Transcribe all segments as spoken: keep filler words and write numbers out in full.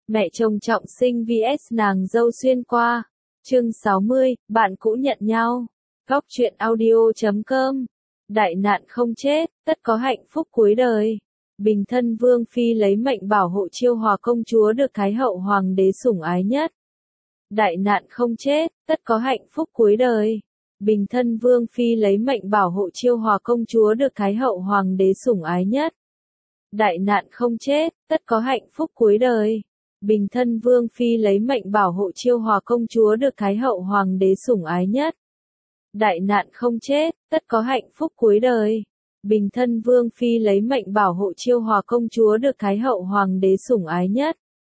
Mẹ chồng trọng sinh vs nàng dâu xuyên qua. Chương sáu mươi, bạn cũ nhận nhau. Góc truyện audio chấm com. Đại nạn không chết, tất có hạnh phúc cuối đời. Bình thân vương phi lấy mệnh bảo hộ Chiêu Hòa công chúa được Thái hậu hoàng đế sủng ái nhất. Đại nạn không chết, tất có hạnh phúc cuối đời. Bình thân vương phi lấy mệnh bảo hộ Chiêu Hòa công chúa được Thái hậu hoàng đế sủng ái nhất. Đại nạn không chết, tất có hạnh phúc cuối đời. Bình thân vương phi lấy mệnh bảo hộ Chiêu Hòa công chúa được Thái hậu hoàng đế sủng ái nhất. Đại nạn không chết, tất có hạnh phúc cuối đời. Bình thân vương phi lấy mệnh bảo hộ Chiêu Hòa công chúa được Thái hậu hoàng đế sủng ái nhất.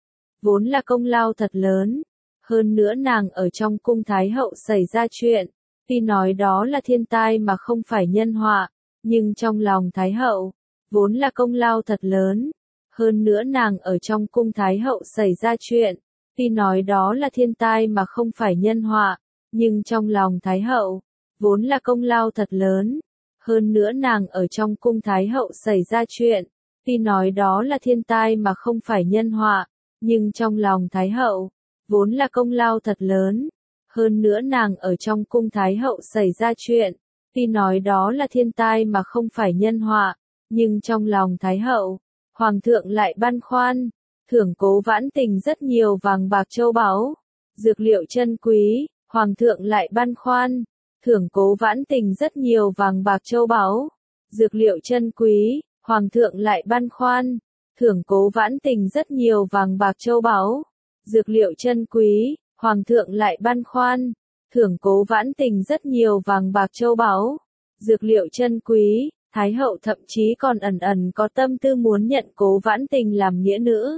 Vốn là công lao thật lớn. Hơn nữa nàng ở trong cung Thái hậu xảy ra chuyện. Tuy nói đó là thiên tai mà không phải nhân họa, nhưng trong lòng Thái hậu, vốn là công lao thật lớn. Hơn nữa nàng ở trong cung Thái hậu xảy ra chuyện. Tuy nói đó là thiên tai mà không phải nhân họa, nhưng trong lòng Thái hậu, vốn là công lao thật lớn. Hơn nữa nàng ở trong cung Thái hậu xảy ra chuyện. Tuy nói đó là thiên tai mà không phải nhân họa, nhưng trong lòng Thái hậu, vốn là công lao thật lớn. Hơn nữa nàng ở trong cung Thái hậu xảy ra chuyện. Tuy nói đó là thiên tai mà không phải nhân họa, nhưng trong lòng Thái hậu, Hoàng thượng lại băn khoăn, thưởng Cố Vãn Tình rất nhiều vàng bạc châu báu, dược liệu chân quý. Hoàng thượng lại băn khoăn, thưởng Cố Vãn Tình rất nhiều vàng bạc châu báu, dược liệu chân quý. Hoàng thượng lại băn khoăn, thưởng Cố Vãn Tình rất nhiều vàng bạc châu báu, dược liệu chân quý. Hoàng thượng lại băn khoăn, thưởng Cố Vãn Tình rất nhiều vàng bạc châu báu, dược liệu chân quý. Thái hậu thậm chí còn ẩn ẩn có tâm tư muốn nhận Cố Vãn Tình làm nghĩa nữ.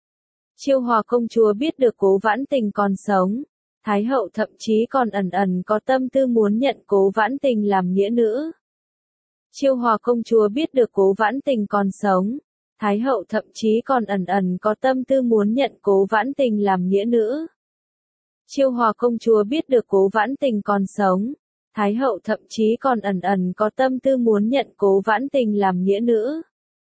Chiêu Hòa công chúa biết được Cố Vãn Tình còn sống. Thái hậu thậm chí còn ẩn ẩn có tâm tư muốn nhận Cố Vãn Tình làm nghĩa nữ. Chiêu Hòa công chúa biết được Cố Vãn Tình còn sống. Thái hậu thậm chí còn ẩn ẩn có tâm tư muốn nhận Cố Vãn Tình làm nghĩa nữ. Chiêu Hòa công chúa biết được Cố Vãn Tình còn sống. Thái hậu thậm chí còn ẩn ẩn có tâm tư muốn nhận Cố Vãn Tình làm nghĩa nữ.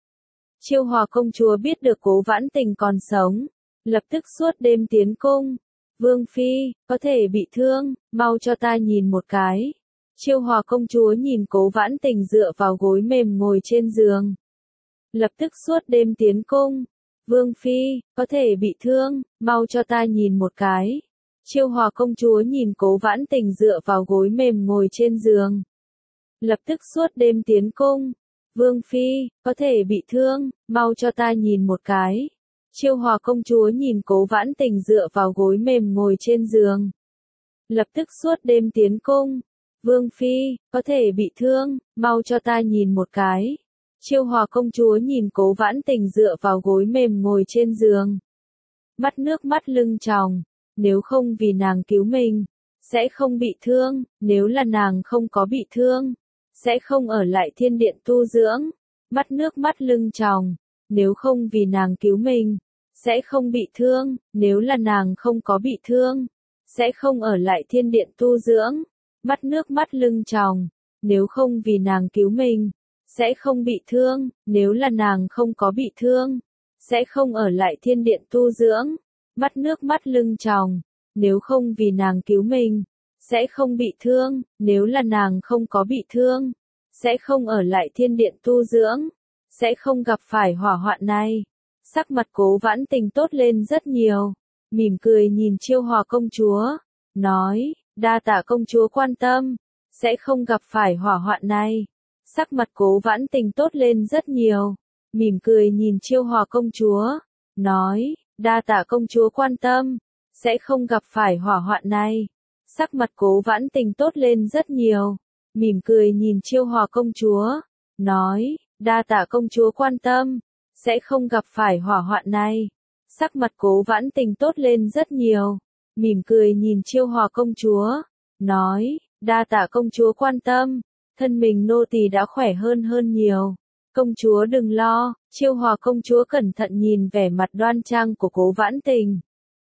Chiêu Hòa công chúa biết được Cố Vãn Tình còn sống, lập tức suốt đêm tiến cung. Vương phi, có thể bị thương, mau cho ta nhìn một cái. Chiêu Hòa công chúa nhìn Cố Vãn Tình dựa vào gối mềm ngồi trên giường. Lập tức suốt đêm tiến cung. Vương phi, có thể bị thương, mau cho ta nhìn một cái. Chiêu Hòa công chúa nhìn Cố Vãn Tình dựa vào gối mềm ngồi trên giường. Lập tức suốt đêm tiến cung. Vương phi, có thể bị thương, mau cho ta nhìn một cái. Chiêu Hòa công chúa nhìn Cố Vãn Tình dựa vào gối mềm ngồi trên giường. Lập tức suốt đêm tiến cung. Vương phi, có thể bị thương, mau cho ta nhìn một cái. Chiêu Hòa công chúa nhìn Cố Vãn Tình dựa vào gối mềm ngồi trên giường. Mắt nước mắt lưng tròng. Nếu không vì nàng cứu mình, sẽ không bị thương. Nếu là nàng không có bị thương, sẽ không ở lại thiên điện tu dưỡng. Mắt nước mắt lưng tròng. Nếu không vì nàng cứu mình, sẽ không bị thương. Nếu là nàng không có bị thương, sẽ không ở lại thiên điện tu dưỡng. Mắt nước mắt lưng tròng. Nếu không vì nàng cứu mình, sẽ không bị thương. Nếu là nàng không có bị thương, sẽ không ở lại thiên điện tu dưỡng. Mắt nước mắt lưng tròng. Nếu không vì nàng cứu mình, sẽ không bị thương. Nếu là nàng không có bị thương, sẽ không ở lại thiên điện tu dưỡng. Sẽ không gặp phải hỏa hoạn này. Sắc mặt Cố Vãn Tình tốt lên rất nhiều. Mỉm cười nhìn Chiêu Hòa công chúa. Nói, đa tạ công chúa quan tâm. Sẽ không gặp phải hỏa hoạn này. Sắc mặt Cố Vãn Tình tốt lên rất nhiều. Mỉm cười nhìn Chiêu Hòa công chúa. Nói, đa tạ công chúa quan tâm, sẽ không gặp phải hỏa hoạn này. Sắc mặt Cố Vãn Tình tốt lên rất nhiều. Mỉm cười nhìn Chiêu Hòa công chúa. Nói, đa tạ công chúa quan tâm, sẽ không gặp phải hỏa hoạn này. Sắc mặt Cố Vãn Tình tốt lên rất nhiều. Mỉm cười nhìn Chiêu Hòa công chúa. Nói, đa tạ công chúa quan tâm, thân mình nô tỳ đã khỏe hơn hơn nhiều. Công chúa đừng lo. Chiêu Hòa công chúa cẩn thận nhìn vẻ mặt đoan trang của Cố Vãn Tình.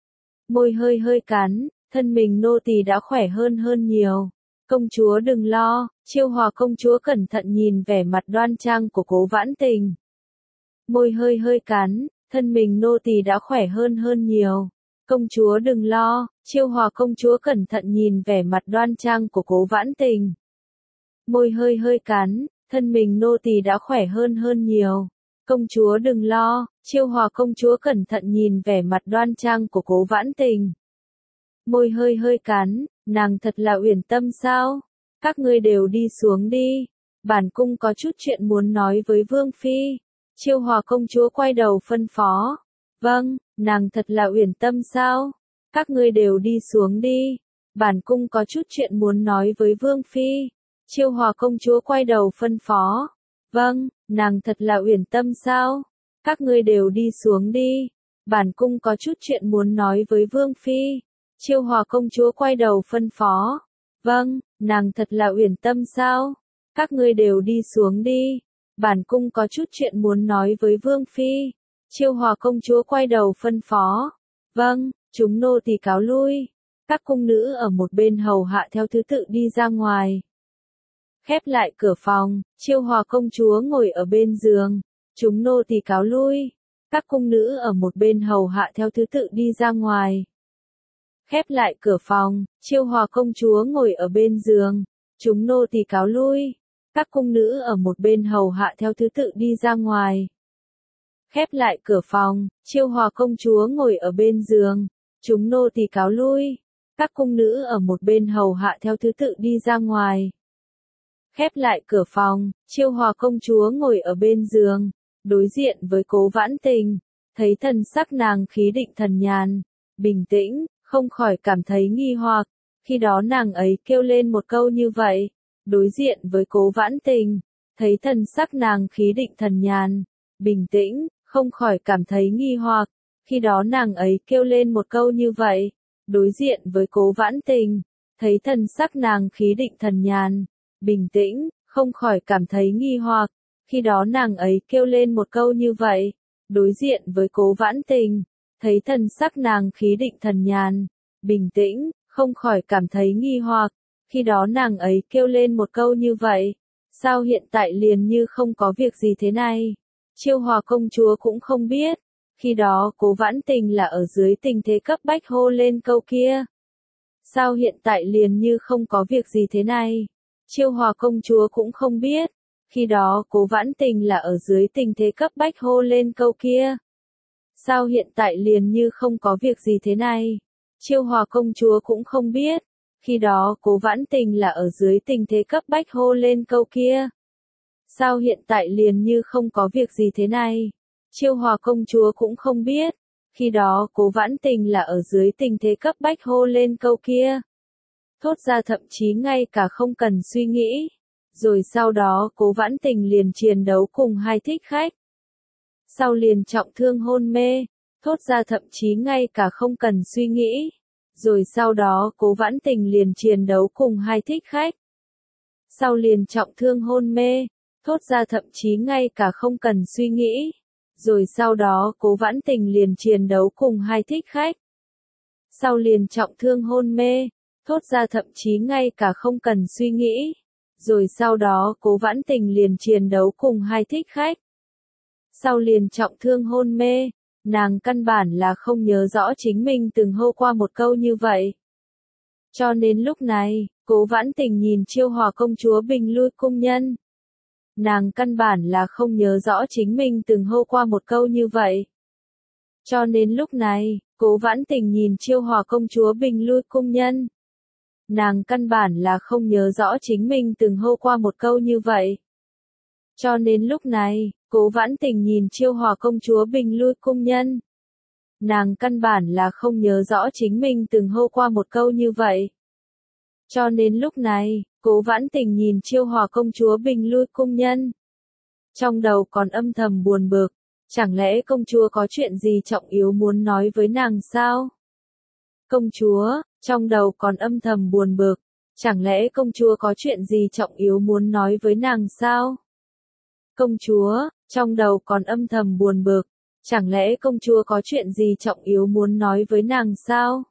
Môi hơi hơi cắn, thân mình nô tỳ đã khỏe hơn hơn nhiều. Công chúa đừng lo. Chiêu Hòa công chúa cẩn thận nhìn vẻ mặt đoan trang của Cố Vãn Tình. Môi hơi hơi cắn, thân mình nô tỳ đã khỏe hơn hơn nhiều. Công chúa đừng lo, Chiêu Hòa công chúa cẩn thận nhìn vẻ mặt đoan trang của Cố Vãn Tình. Môi hơi hơi cắn, thân mình nô tỳ đã khỏe hơn hơn nhiều. Công chúa đừng lo, Chiêu Hòa công chúa cẩn thận nhìn vẻ mặt đoan trang của Cố Vãn Tình. Môi hơi hơi cắn, nàng thật là uyển tâm sao? Các ngươi đều đi xuống đi. Bản cung có chút chuyện muốn nói với Vương Phi. Chiêu Hòa công chúa quay đầu phân phó. Vâng, nàng thật là uyển tâm sao? Các ngươi đều đi xuống đi. Bản cung có chút chuyện muốn nói với Vương Phi. Chiêu Hòa công chúa quay đầu phân phó. Vâng, nàng thật là uyển tâm sao? Các ngươi đều đi xuống đi. Bản cung có chút chuyện muốn nói với Vương Phi. Chiêu Hòa công chúa quay đầu phân phó. Vâng, nàng thật là uyển tâm sao? Các ngươi đều đi xuống đi. Bản cung có chút chuyện muốn nói với Vương Phi. Chiêu Hòa công chúa quay đầu phân phó. Vâng, chúng nô tỳ cáo lui. Các cung nữ ở một bên hầu hạ theo thứ tự đi ra ngoài. Khép lại cửa phòng, Chiêu Hòa công chúa ngồi ở bên giường. Chúng nô tỳ cáo lui. Các cung nữ ở một bên hầu hạ theo thứ tự đi ra ngoài. Khép lại cửa phòng, Chiêu Hòa công chúa ngồi ở bên giường. Chúng nô tỳ cáo lui. Các cung nữ ở một bên hầu hạ theo thứ tự đi ra ngoài. Khép lại cửa phòng, Chiêu Hòa công chúa ngồi ở bên giường. Chúng nô tỳ cáo lui. Các cung nữ ở một bên hầu hạ theo thứ tự đi ra ngoài. Khép lại cửa phòng, Chiêu Hòa công chúa ngồi ở bên giường, đối diện với Cố Vãn Tình, thấy thần sắc nàng khí định thần nhàn, bình tĩnh, không khỏi cảm thấy nghi hoặc. Khi đó nàng ấy kêu lên một câu như vậy, đối diện với Cố Vãn Tình, thấy thần sắc nàng khí định thần nhàn, bình tĩnh, không khỏi cảm thấy nghi hoặc. Khi đó nàng ấy kêu lên một câu như vậy, đối diện với Cố Vãn Tình, thấy thần sắc nàng khí định thần nhàn, bình tĩnh, không khỏi cảm thấy nghi hoặc. Khi đó nàng ấy kêu lên một câu như vậy, đối diện với Cố Vãn Tình, thấy thần sắc nàng khí định thần nhàn, bình tĩnh, không khỏi cảm thấy nghi hoặc. Khi đó nàng ấy kêu lên một câu như vậy, sao hiện tại liền như không có việc gì thế này? Chiêu Hòa công chúa cũng không biết. Khi đó Cố Vãn Tình là ở dưới tình thế cấp bách hô lên câu kia. Sao hiện tại liền như không có việc gì thế này? Chiêu Hòa công chúa cũng không biết. Khi đó Cố Vãn Tình là ở dưới tình thế cấp bách hô lên câu kia. Sao hiện tại liền như không có việc gì thế này? Chiêu Hòa công chúa cũng không biết. Khi đó Cố Vãn Tình là ở dưới tình thế cấp bách hô lên câu kia. Sao hiện tại liền như không có việc gì thế này? Chiêu Hòa công chúa cũng không biết. Khi đó Cố Vãn Tình là ở dưới tình thế cấp bách hô lên câu kia. Thốt ra thậm chí ngay cả không cần suy nghĩ. Rồi sau đó Cố Vãn Tình liền chiến đấu cùng hai thích khách. Sau liền trọng thương hôn mê. Thốt ra thậm chí ngay cả không cần suy nghĩ. Rồi sau đó Cố Vãn Tình liền chiến đấu cùng hai thích khách. Sau liền trọng thương hôn mê. Thốt ra thậm chí ngay cả không cần suy nghĩ. Rồi sau đó Cố Vãn Tình liền chiến đấu cùng hai thích khách. Sau liền trọng thương hôn mê. Thốt ra thậm chí ngay cả không cần suy nghĩ. Rồi sau đó Cố Vãn Tình liền chiến đấu cùng hai thích khách. Sau liền trọng thương hôn mê. Nàng căn bản là không nhớ rõ chính mình từng hô qua một câu như vậy. Cho nên lúc này, Cố Vãn Tình nhìn Chiêu Hòa công chúa bình lui cung nhân. Nàng căn bản là không nhớ rõ chính mình từng hô qua một câu như vậy. Cho nên lúc này, Cố Vãn Tình nhìn Chiêu Hòa công chúa bình lui cung nhân. Nàng căn bản là không nhớ rõ chính mình từng hô qua một câu như vậy. Cho nên lúc này, Cố Vãn Tình nhìn Chiêu Hòa công chúa bình lui cung nhân. Nàng căn bản là không nhớ rõ chính mình từng hô qua một câu như vậy. Cho nên lúc này, Cố Vãn Tình nhìn Chiêu Hòa công chúa bình lui cung nhân. Trong đầu còn âm thầm buồn bực, chẳng lẽ công chúa có chuyện gì trọng yếu muốn nói với nàng sao? Công chúa, trong đầu còn âm thầm buồn bực, chẳng lẽ công chúa có chuyện gì trọng yếu muốn nói với nàng sao? Công chúa, trong đầu còn âm thầm buồn bực, chẳng lẽ công chúa có chuyện gì trọng yếu muốn nói với nàng sao?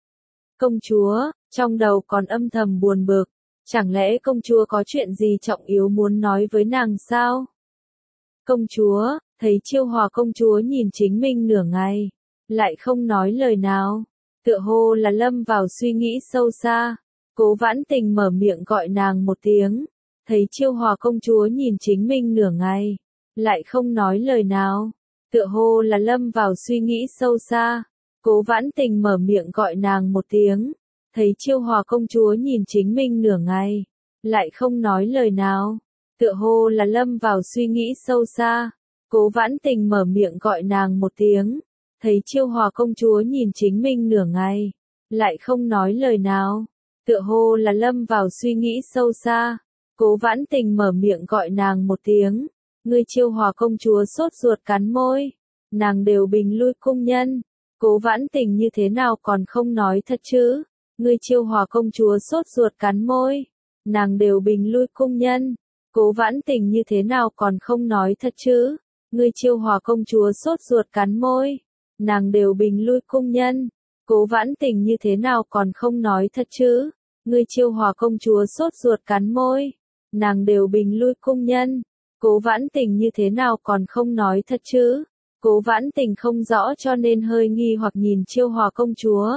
Công chúa, trong đầu còn âm thầm buồn bực, chẳng lẽ công chúa có chuyện gì trọng yếu muốn nói với nàng sao? Công chúa, Thấy Chiêu Hòa công chúa nhìn chính mình nửa ngày, lại không nói lời nào, tựa hồ là lâm vào suy nghĩ sâu xa. Cố Vãn Tình mở miệng gọi nàng một tiếng, thấy Chiêu Hòa công chúa nhìn chính mình nửa ngày, lại không nói lời nào, tựa hồ là lâm vào suy nghĩ sâu xa. Cố Vãn Tình mở miệng gọi nàng một tiếng, thấy Chiêu Hòa công chúa nhìn chính mình nửa ngày, lại không nói lời nào, tựa hồ là lâm vào suy nghĩ sâu xa. Cố Vãn Tình mở miệng gọi nàng một tiếng, thấy Chiêu Hòa công chúa nhìn chính mình nửa ngày, lại không nói lời nào, tựa hồ là lâm vào suy nghĩ sâu xa. Cố Vãn Tình mở miệng gọi nàng một tiếng, ngươi Chiêu Hòa công chúa sốt ruột cắn môi, nàng đều bình lui cung nhân. Cố Vãn Tình như thế nào còn không nói thật chứ? Ngươi Chiêu Hòa công chúa sốt ruột cắn môi, nàng đều bình lui cung nhân. Cố Vãn Tình như thế nào còn không nói thật chứ? Ngươi Chiêu Hòa công chúa sốt ruột cắn môi, nàng đều bình lui cung nhân. Cố Vãn Tình như thế nào còn không nói thật chứ? Ngươi Chiêu Hòa công chúa sốt ruột cắn môi, nàng đều bình lui cung nhân. Cố Vãn Tình như thế nào còn không nói thật chứ? Cố Vãn Tình không rõ cho nên hơi nghi hoặc nhìn Chiêu Hòa công chúa.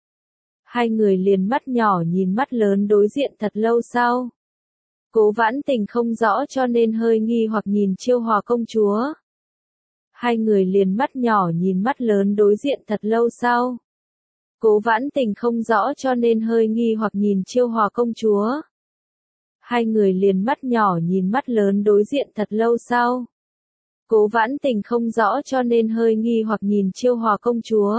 Hai người liền mắt nhỏ nhìn mắt lớn đối diện thật lâu sau. Cố Vãn Tình không rõ cho nên hơi nghi hoặc nhìn Chiêu Hòa công chúa. Hai người liền mắt nhỏ nhìn mắt lớn đối diện thật lâu sau. Cố Vãn Tình không rõ cho nên hơi nghi hoặc nhìn Chiêu Hòa công chúa. Hai người liền mắt nhỏ nhìn mắt lớn đối diện thật lâu sau. Cố Vãn Tình không rõ cho nên hơi nghi hoặc nhìn Chiêu Hòa công chúa.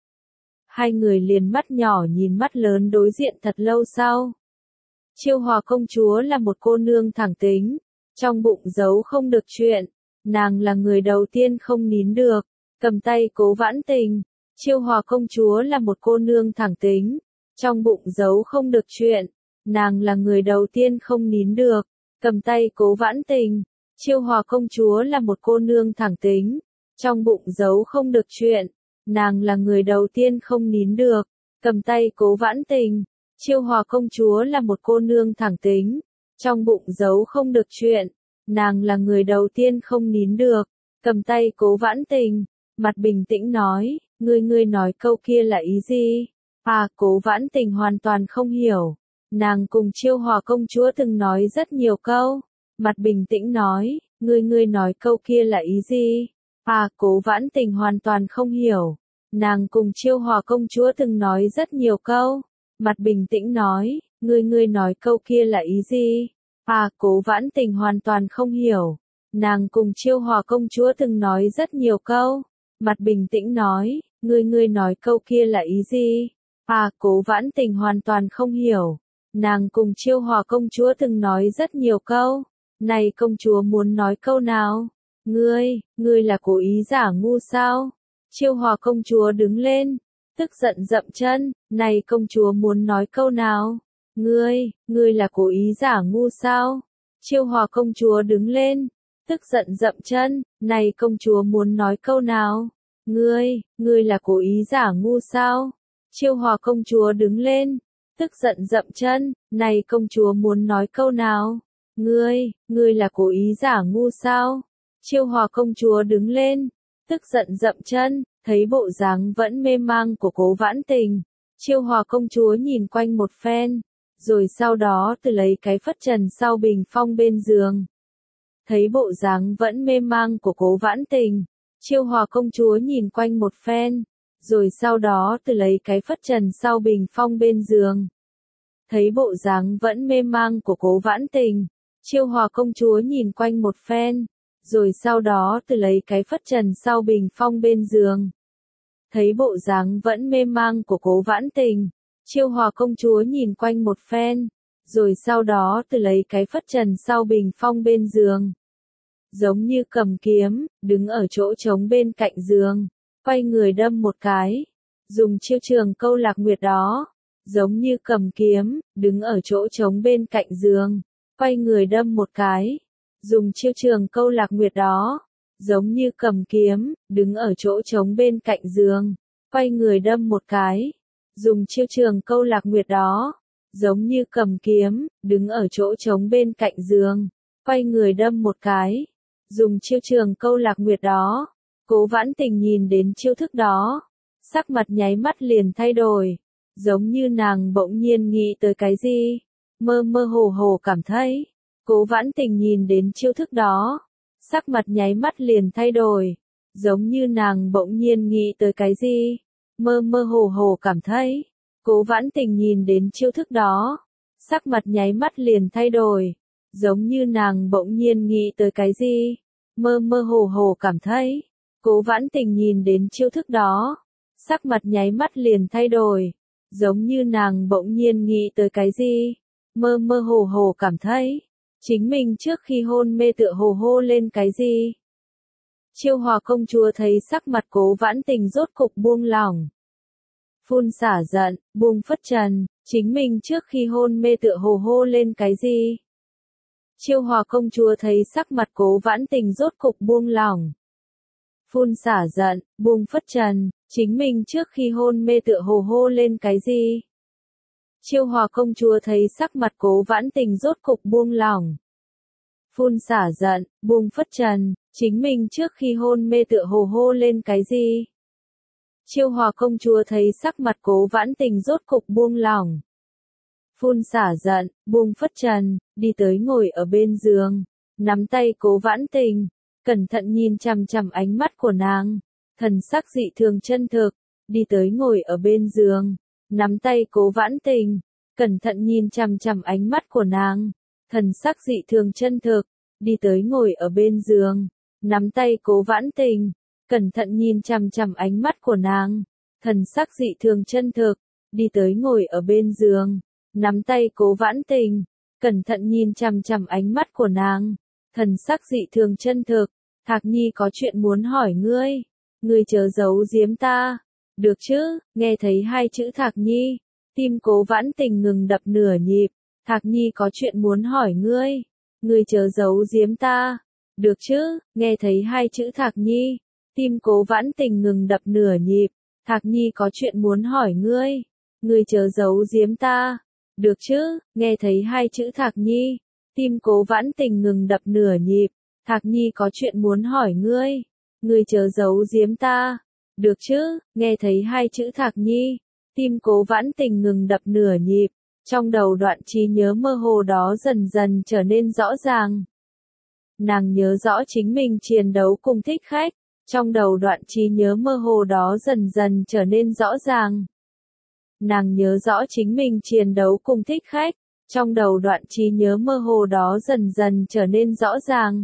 Hai người liền mắt nhỏ nhìn mắt lớn đối diện thật lâu sau. Chiêu Hòa công chúa là một cô nương thẳng tính, trong bụng giấu không được chuyện, nàng là người đầu tiên không nín được, cầm tay Cố Vãn Tình. Chiêu Hòa công chúa là một cô nương thẳng tính, trong bụng giấu không được chuyện, nàng là người đầu tiên không nín được, cầm tay Cố Vãn Tình. Chiêu Hòa công chúa là một cô nương thẳng tính, trong bụng giấu không được chuyện, nàng là người đầu tiên không nín được, cầm tay Cố Vãn Tình. Chiêu Hòa công chúa là một cô nương thẳng tính, trong bụng giấu không được chuyện, nàng là người đầu tiên không nín được, cầm tay Cố Vãn Tình. Mặt bình tĩnh nói, ngươi ngươi nói câu kia là ý gì? À, Cố Vãn Tình hoàn toàn không hiểu. Nàng cùng Chiêu Hòa công chúa từng nói rất nhiều câu. Mặt bình tĩnh nói, ngươi ngươi nói câu kia là ý gì? À, Cố Vãn Tình hoàn toàn không hiểu. Nàng cùng Chiêu Hòa công chúa từng nói rất nhiều câu. Mặt bình tĩnh nói, ngươi ngươi nói câu kia là ý gì? À, Cố Vãn Tình hoàn toàn không hiểu. Nàng cùng Chiêu Hòa công chúa từng nói rất nhiều câu. Mặt bình tĩnh nói, ngươi ngươi nói câu kia là ý gì? À, Cố Vãn Tình hoàn toàn không hiểu. Nàng cùng Chiêu Hòa công chúa từng nói rất nhiều câu. Này công chúa muốn nói câu nào? Ngươi, ngươi là cố ý giả ngu sao? Chiêu Hòa công chúa đứng lên, tức giận dậm chân, này công chúa muốn nói câu nào? Ngươi, ngươi là cố ý giả ngu sao? Chiêu Hòa công chúa đứng lên, tức giận dậm chân, này công chúa muốn nói câu nào? Ngươi, ngươi là cố ý giả ngu sao? Chiêu Hòa công chúa đứng lên, tức giận dậm chân, này công chúa muốn nói câu nào? Ngươi, ngươi là cố ý giả ngu sao? Chiêu Hòa công chúa đứng lên, tức giận dậm chân, thấy bộ dáng vẫn mê mang của Cố Vãn Tình. Chiêu Hòa công chúa nhìn quanh một phen, rồi sau đó từ lấy cái phất trần sau bình phong bên giường. Thấy bộ dáng vẫn mê mang của Cố Vãn Tình. Chiêu Hòa công chúa nhìn quanh một phen, rồi sau đó từ lấy cái phất trần sau bình phong bên giường. Thấy bộ dáng vẫn mê mang của Cố Vãn Tình. Chiêu Hòa công chúa nhìn quanh một phen, rồi sau đó từ lấy cái phất trần sau bình phong bên giường. Thấy bộ dáng vẫn mê mang của Cố Vãn Tình. Chiêu Hòa công chúa nhìn quanh một phen, rồi sau đó từ lấy cái phất trần sau bình phong bên giường. Giống như cầm kiếm, đứng ở chỗ trống bên cạnh giường, quay người đâm một cái, dùng chiêu trường câu lạc nguyệt đó. Giống như cầm kiếm, đứng ở chỗ trống bên cạnh giường, quay người đâm một cái, dùng chiêu trường câu lạc nguyệt đó. Giống như cầm kiếm, đứng ở chỗ trống bên cạnh giường, quay người đâm một cái, dùng chiêu trường câu lạc nguyệt đó. Giống như cầm kiếm, đứng ở chỗ trống bên cạnh giường, quay người đâm một cái, dùng chiêu trường câu lạc nguyệt đó. Cố Vãn Tình nhìn đến chiêu thức đó, sắc mặt nháy mắt liền thay đổi, giống như nàng bỗng nhiên nghĩ tới cái gì, mơ mơ hồ hồ cảm thấy. Cố Vãn Tình nhìn đến chiêu thức đó, sắc mặt nháy mắt liền thay đổi, giống như nàng bỗng nhiên nghĩ tới cái gì, mơ mơ hồ hồ cảm thấy. Cố Vãn Tình nhìn đến chiêu thức đó, sắc mặt nháy mắt liền thay đổi, giống như nàng bỗng nhiên nghĩ tới cái gì, mơ mơ hồ hồ cảm thấy. Cố Vãn Tình nhìn đến chiêu thức đó, sắc mặt nháy mắt liền thay đổi, giống như nàng bỗng nhiên nghĩ tới cái gì, mơ mơ hồ hồ cảm thấy. Chính mình trước khi hôn mê tựa hồ hô lên cái gì. Chiêu Hòa công chúa thấy sắc mặt Cố Vãn Tình rốt cục buông lỏng. Phun xả giận, buông phất trần, chính mình trước khi hôn mê tựa hồ hô lên cái gì. Chiêu Hòa công chúa thấy sắc mặt Cố Vãn Tình rốt cục buông lỏng. Phun xả giận, buông phất trần, chính mình trước khi hôn mê tựa hồ hô lên cái gì. Chiêu Hòa công chúa thấy sắc mặt Cố Vãn Tình rốt cục buông lỏng. Phun xả giận, buông phất trần, chính mình trước khi hôn mê tựa hồ hô lên cái gì. Chiêu Hòa công chúa thấy sắc mặt Cố Vãn Tình rốt cục buông lỏng. Phun xả giận, buông phất trần, đi tới ngồi ở bên giường, nắm tay Cố Vãn Tình, cẩn thận nhìn chằm chằm ánh mắt của nàng, thần sắc dị thường chân thực, đi tới ngồi ở bên giường, nắm tay Cố Vãn Tình, cẩn thận nhìn chằm chằm ánh mắt của nàng, thần sắc dị thường chân thực, đi tới ngồi ở bên giường, nắm tay Cố Vãn Tình, cẩn thận nhìn chằm chằm ánh mắt của nàng, thần sắc dị thường chân thực, đi tới ngồi ở bên giường, nắm tay Cố Vãn Tình, cẩn thận nhìn chằm chằm ánh mắt của nàng, thần sắc dị thường chân thực. Thạc Nhi có chuyện muốn hỏi ngươi, ngươi chớ giấu giếm ta, được chứ? Nghe thấy hai chữ Thạc Nhi, tim Cố Vãn Tình ngừng đập nửa nhịp. Thạc Nhi có chuyện muốn hỏi ngươi, ngươi chớ giấu giếm ta, được chứ? Nghe thấy hai chữ Thạc Nhi, tim Cố Vãn Tình ngừng đập nửa nhịp. Thạc Nhi có chuyện muốn hỏi ngươi, ngươi chớ giấu giếm ta, được chứ? Nghe thấy hai chữ Thạc Nhi, tim Cố Vãn Tình ngừng đập nửa nhịp. Thạc Nhi có chuyện muốn hỏi ngươi, ngươi chớ giấu giếm ta, được chứ? Nghe thấy hai chữ Thạc Nhi, tim Cố Vãn Tình ngừng đập nửa nhịp, trong đầu đoạn trí nhớ mơ hồ đó dần dần trở nên rõ ràng. Nàng nhớ rõ chính mình chiến đấu cùng thích khách, trong đầu đoạn trí nhớ mơ hồ đó dần dần trở nên rõ ràng. Nàng nhớ rõ chính mình chiến đấu cùng thích khách, trong đầu đoạn trí nhớ mơ hồ đó dần dần trở nên rõ ràng.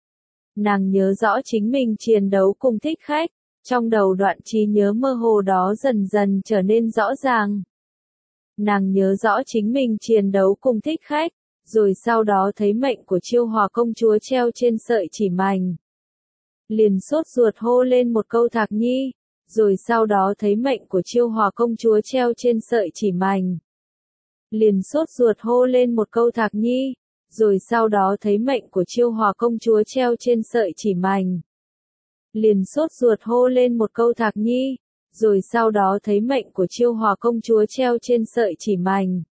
Nàng nhớ rõ chính mình chiến đấu cùng thích khách, trong đầu đoạn trí nhớ mơ hồ đó dần dần trở nên rõ ràng. Nàng nhớ rõ chính mình chiến đấu cùng thích khách, rồi sau đó thấy mệnh của Chiêu Hòa công chúa treo trên sợi chỉ mảnh. Liền sốt ruột hô lên một câu Thạc Nhi, rồi sau đó thấy mệnh của Chiêu Hòa công chúa treo trên sợi chỉ mảnh. Liền sốt ruột hô lên một câu Thạc Nhi, rồi sau đó thấy mệnh của Chiêu Hòa công chúa treo trên sợi chỉ mảnh. Liền sốt ruột hô lên một câu Thạc Nhi, rồi sau đó thấy mệnh của Chiêu Hòa công chúa treo trên sợi chỉ mảnh.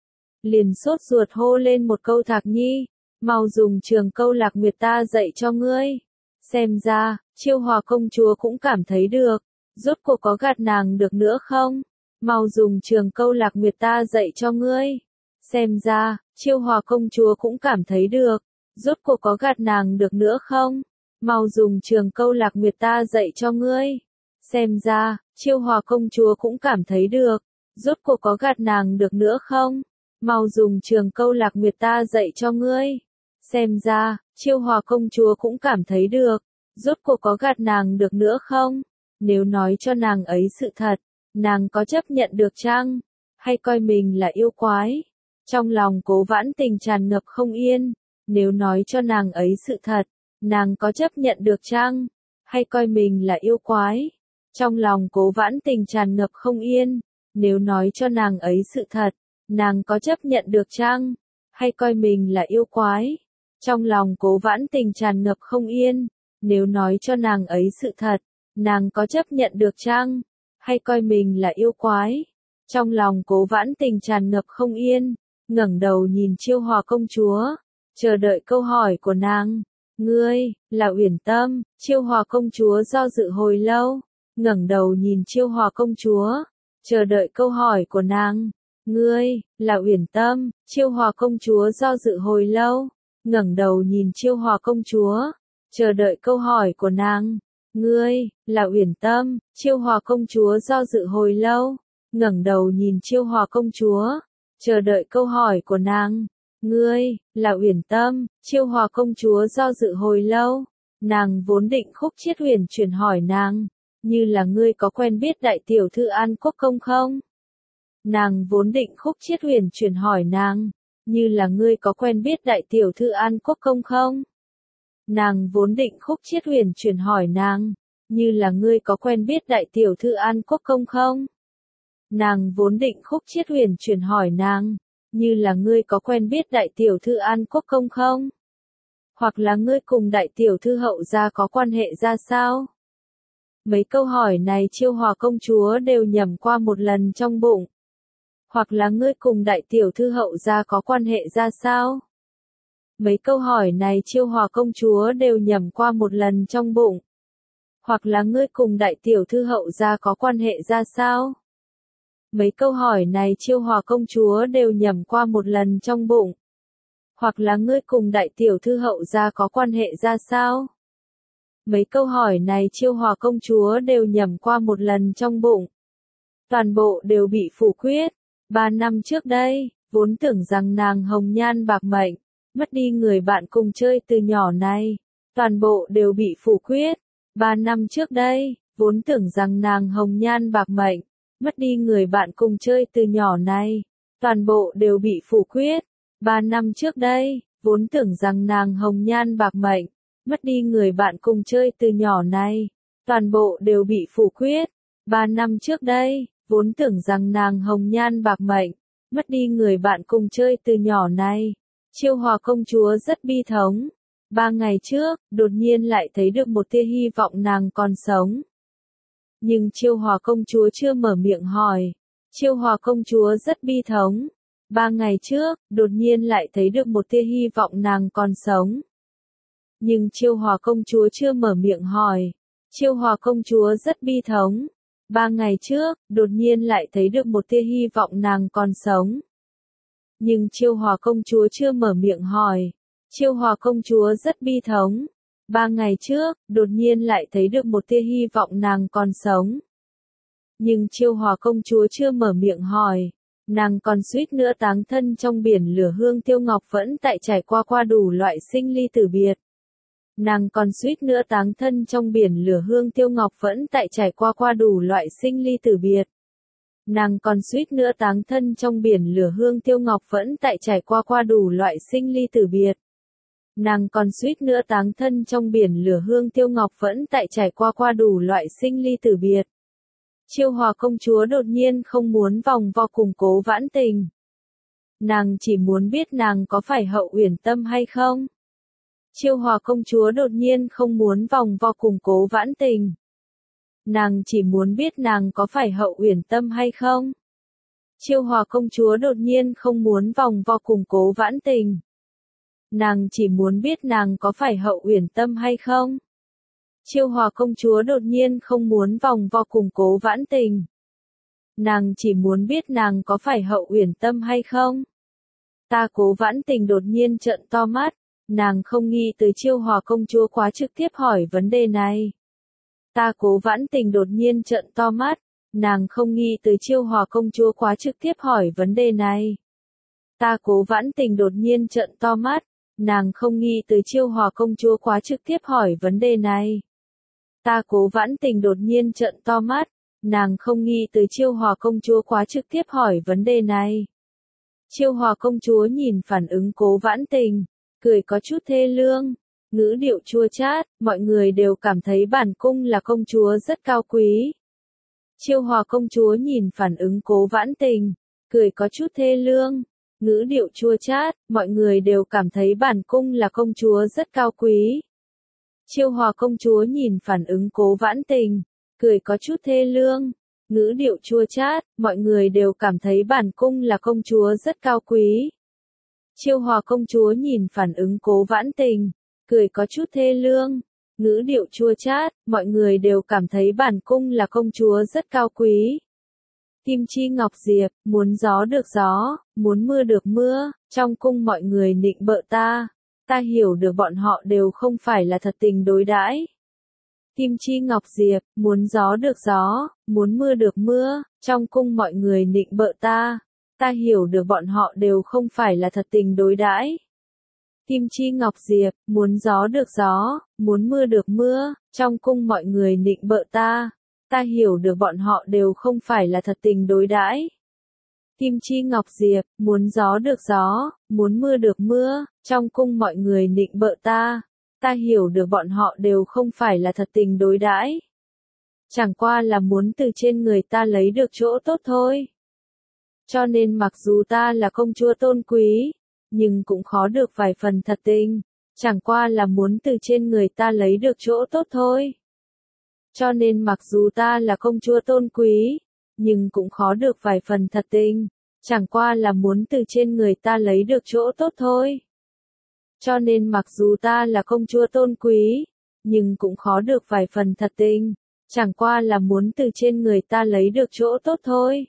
Liền sốt ruột hô lên một câu Thạc Nhi, mau dùng trường câu lạc nguyệt ta dạy cho ngươi. Xem ra, Chiêu Hòa công chúa cũng cảm thấy được, rốt cuộc có gạt nàng được nữa không? Mau dùng trường câu lạc nguyệt ta dạy cho ngươi. Xem ra, Chiêu Hòa công chúa cũng cảm thấy được, rốt cuộc có gạt nàng được nữa không? Mau dùng trường câu lạc nguyệt ta dạy cho ngươi. Xem ra, Chiêu Hòa công chúa cũng cảm thấy được, rốt cuộc có gạt nàng được nữa không? Mau dùng trường câu lạc nguyệt ta dạy cho ngươi. Xem ra, Chiêu Hòa công chúa cũng cảm thấy được, rốt cuộc có gạt nàng được nữa không? Nếu nói cho nàng ấy sự thật, nàng có chấp nhận được chăng? Hay coi mình là yêu quái? Trong lòng Cố Vãn Tình tràn ngập không yên, nếu nói cho nàng ấy sự thật, nàng có chấp nhận được chăng? Hay coi mình là yêu quái? Trong lòng Cố Vãn Tình tràn ngập không yên, nếu nói cho nàng ấy sự thật, nàng có chấp nhận được chăng? Hay coi mình là yêu quái? Trong lòng Cố Vãn Tình tràn ngập không yên, nếu nói cho nàng ấy sự thật, nàng có chấp nhận được chăng? Hay coi mình là yêu quái? Trong lòng Cố Vãn Tình tràn ngập không yên, ngẩng đầu nhìn Chiêu Hòa công chúa, chờ đợi câu hỏi của nàng. Ngươi, là Uyển Tâm. Chiêu Hòa công chúa do dự hồi lâu, ngẩng đầu nhìn Chiêu Hòa công chúa, chờ đợi câu hỏi của nàng. Ngươi, là Uyển Tâm. Chiêu Hòa công chúa do dự hồi lâu, ngẩng đầu nhìn Chiêu Hòa công chúa, chờ đợi câu hỏi của nàng. Ngươi, là Uyển Tâm. Chiêu Hòa công chúa do dự hồi lâu, ngẩng đầu nhìn Chiêu Hòa công chúa, chờ đợi câu hỏi của nàng. Ngươi, là Uyển Tâm. Chiêu Hòa công chúa do dự hồi lâu, nàng vốn định Khúc Chiết Huyền chuyển hỏi nàng, như là ngươi có quen biết đại tiểu thư An Quốc công không? Nàng vốn định Khúc Chiết Huyền chuyển hỏi nàng, như là ngươi có quen biết đại tiểu thư An Quốc công không? Nàng vốn định Khúc Chiết Huyền chuyển hỏi nàng, như là ngươi có quen biết đại tiểu thư An Quốc công không? Nàng vốn định Khúc Chiết Huyền chuyển hỏi nàng, như là ngươi có quen biết đại tiểu thư An Quốc công không? Hoặc là ngươi cùng đại tiểu thư hậu gia có quan hệ ra sao? Mấy câu hỏi này Chiêu Hòa công chúa đều nhẩm qua một lần trong bụng. Hoặc là ngươi cùng đại tiểu thư hậu gia có quan hệ ra sao? Mấy câu hỏi này Chiêu Hòa công chúa đều nhẩm qua một lần trong bụng. Hoặc là ngươi cùng đại tiểu thư hậu gia có quan hệ ra sao? Mấy câu hỏi này Chiêu Hòa công chúa đều nhẩm qua một lần trong bụng. Hoặc là ngươi cùng đại tiểu thư hậu gia có quan hệ ra sao? Mấy câu hỏi này Chiêu Hòa công chúa đều nhẩm qua một lần trong bụng. Toàn bộ đều bị phủ quyết. Ba năm trước đây, vốn tưởng rằng nàng hồng nhan bạc mệnh, mất đi người bạn cùng chơi từ nhỏ này. Toàn bộ đều bị phủ quyết. Ba năm trước đây, vốn tưởng rằng nàng hồng nhan bạc mệnh, mất đi người bạn cùng chơi từ nhỏ này. Toàn bộ đều bị phủ quyết. Ba năm trước đây, vốn tưởng rằng nàng hồng nhan bạc mệnh, mất đi người bạn cùng chơi từ nhỏ này. Toàn bộ đều bị phủ quyết. Ba năm trước đây, vốn tưởng rằng nàng hồng nhan bạc mệnh, mất đi người bạn cùng chơi từ nhỏ này. Chiêu Hòa công chúa rất bi thống. Ba ngày trước, đột nhiên lại thấy được một tia hy vọng nàng còn sống. Nhưng Chiêu Hòa công chúa chưa mở miệng hỏi. Chiêu Hòa công chúa rất bi thống. Ba ngày trước, đột nhiên lại thấy được một tia hy vọng nàng còn sống. Nhưng Chiêu Hòa công chúa chưa mở miệng hỏi. Chiêu Hòa công chúa rất bi thống. Ba ngày trước, đột nhiên lại thấy được một tia hy vọng nàng còn sống. Nhưng Chiêu Hòa công chúa chưa mở miệng hỏi. Chiêu Hòa công chúa rất bi thống. Ba ngày trước, đột nhiên lại thấy được một tia hy vọng nàng còn sống. Nhưng Chiêu Hòa công chúa chưa mở miệng hỏi. Nàng còn suýt nữa táng thân trong biển lửa. Hương Tiêu Ngọc vẫn tại trải qua qua đủ loại sinh ly tử biệt. Nàng còn suýt nữa táng thân trong biển lửa. Hương Tiêu Ngọc vẫn tại trải qua qua đủ loại sinh ly tử biệt. Nàng còn suýt nữa táng thân trong biển lửa. Hương Tiêu Ngọc vẫn tại trải qua qua đủ loại sinh ly tử biệt. Nàng còn suýt nữa táng thân trong biển lửa. Hương Tiêu Ngọc vẫn tại trải qua qua đủ loại sinh ly tử biệt. Chiêu Hòa công chúa đột nhiên không muốn vòng vo cùng Cố Vãn Tình. Nàng chỉ muốn biết nàng có phải Hậu Uyển Tâm hay không. Chiêu Hòa công chúa đột nhiên không muốn vòng vo cùng Cố Vãn Tình. Nàng chỉ muốn biết nàng có phải Hậu Uyển Tâm hay không. Chiêu Hòa công chúa đột nhiên không muốn vòng vo cùng Cố Vãn Tình. Nàng chỉ muốn biết nàng có phải Hậu Uyển Tâm hay không. Chiêu Hòa công chúa đột nhiên không muốn vòng vo cùng Cố Vãn Tình. Nàng chỉ muốn biết nàng có phải Hậu Uyển Tâm hay không. Ta Cố Vãn Tình đột nhiên trợn to mắt. Nàng không nghĩ tới Chiêu Hòa công chúa quá trực tiếp hỏi vấn đề này. Ta Cố Vãn Tình đột nhiên trợn to mắt. Nàng không nghĩ tới Chiêu Hòa công chúa quá trực tiếp hỏi vấn đề này. Ta Cố Vãn Tình đột nhiên trợn to mắt. Nàng không nghĩ tới Chiêu Hòa công chúa quá trực tiếp hỏi vấn đề này. Ta Cố Vãn Tình đột nhiên trợn to mắt. Nàng không nghĩ tới Chiêu Hòa công chúa quá trực tiếp hỏi vấn đề này. Chiêu Hòa công chúa nhìn phản ứng Cố Vãn Tình, cười có chút thê lương, ngữ điệu chua chát, mọi người đều cảm thấy bản cung là công chúa rất cao quý. Chiêu Hòa công chúa nhìn phản ứng Cố Vãn Tình, cười có chút thê lương, ngữ điệu chua chát, mọi người đều cảm thấy bản cung là công chúa rất cao quý. Chiêu Hòa công chúa nhìn phản ứng Cố Vãn Tình, cười có chút thê lương, ngữ điệu chua chát, mọi người đều cảm thấy bản cung là công chúa rất cao quý. Chiêu Hòa công chúa nhìn phản ứng Cố Vãn Tình, cười có chút thê lương, ngữ điệu chua chát, mọi người đều cảm thấy bản cung là công chúa rất cao quý. Kim Chi Ngọc Diệp, muốn gió được gió, muốn mưa được mưa, trong cung mọi người nịnh bợ ta, ta hiểu được bọn họ đều không phải là thật tình đối đãi. Kim Chi Ngọc Diệp, muốn gió được gió, muốn mưa được mưa, trong cung mọi người nịnh bợ ta, ta hiểu được bọn họ đều không phải là thật tình đối đãi. Kim Chi Ngọc Diệp, muốn gió được gió, muốn mưa được mưa, trong cung mọi người nịnh bợ ta, ta hiểu được bọn họ đều không phải là thật tình đối đãi. Kim Chi Ngọc Diệp, muốn gió được gió, muốn mưa được mưa, trong cung mọi người nịnh bợ ta, ta hiểu được bọn họ đều không phải là thật tình đối đãi. Chẳng qua là muốn từ trên người ta lấy được chỗ tốt thôi. Cho nên mặc dù ta là công chúa tôn quý, nhưng cũng khó được vài phần thật tình, chẳng qua là muốn từ trên người ta lấy được chỗ tốt thôi. Cho nên mặc dù ta là công chúa tôn quý, nhưng cũng khó được vài phần thật tình, chẳng qua là muốn từ trên người ta lấy được chỗ tốt thôi. Cho nên mặc dù ta là công chúa tôn quý, nhưng cũng khó được vài phần thật tình, chẳng qua là muốn từ trên người ta lấy được chỗ tốt thôi.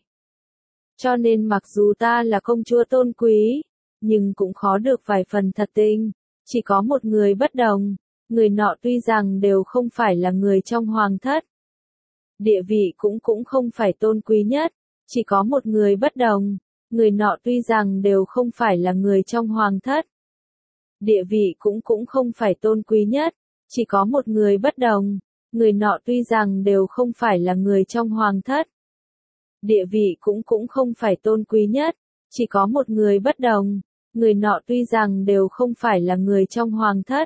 Cho nên mặc dù ta là công chúa tôn quý, nhưng cũng khó được vài phần thật tình, chỉ có một người bất đồng, người nọ tuy rằng đều không phải là người trong hoàng thất. Địa vị cũng cũng không phải tôn quý nhất, chỉ có một người bất đồng, người nọ tuy rằng đều không phải là người trong hoàng thất. Địa vị cũng cũng không phải tôn quý nhất, chỉ có một người bất đồng, người nọ tuy rằng đều không phải là người trong hoàng thất. Địa vị cũng cũng không phải tôn quý nhất, chỉ có một người bất đồng, người nọ tuy rằng đều không phải là người trong hoàng thất.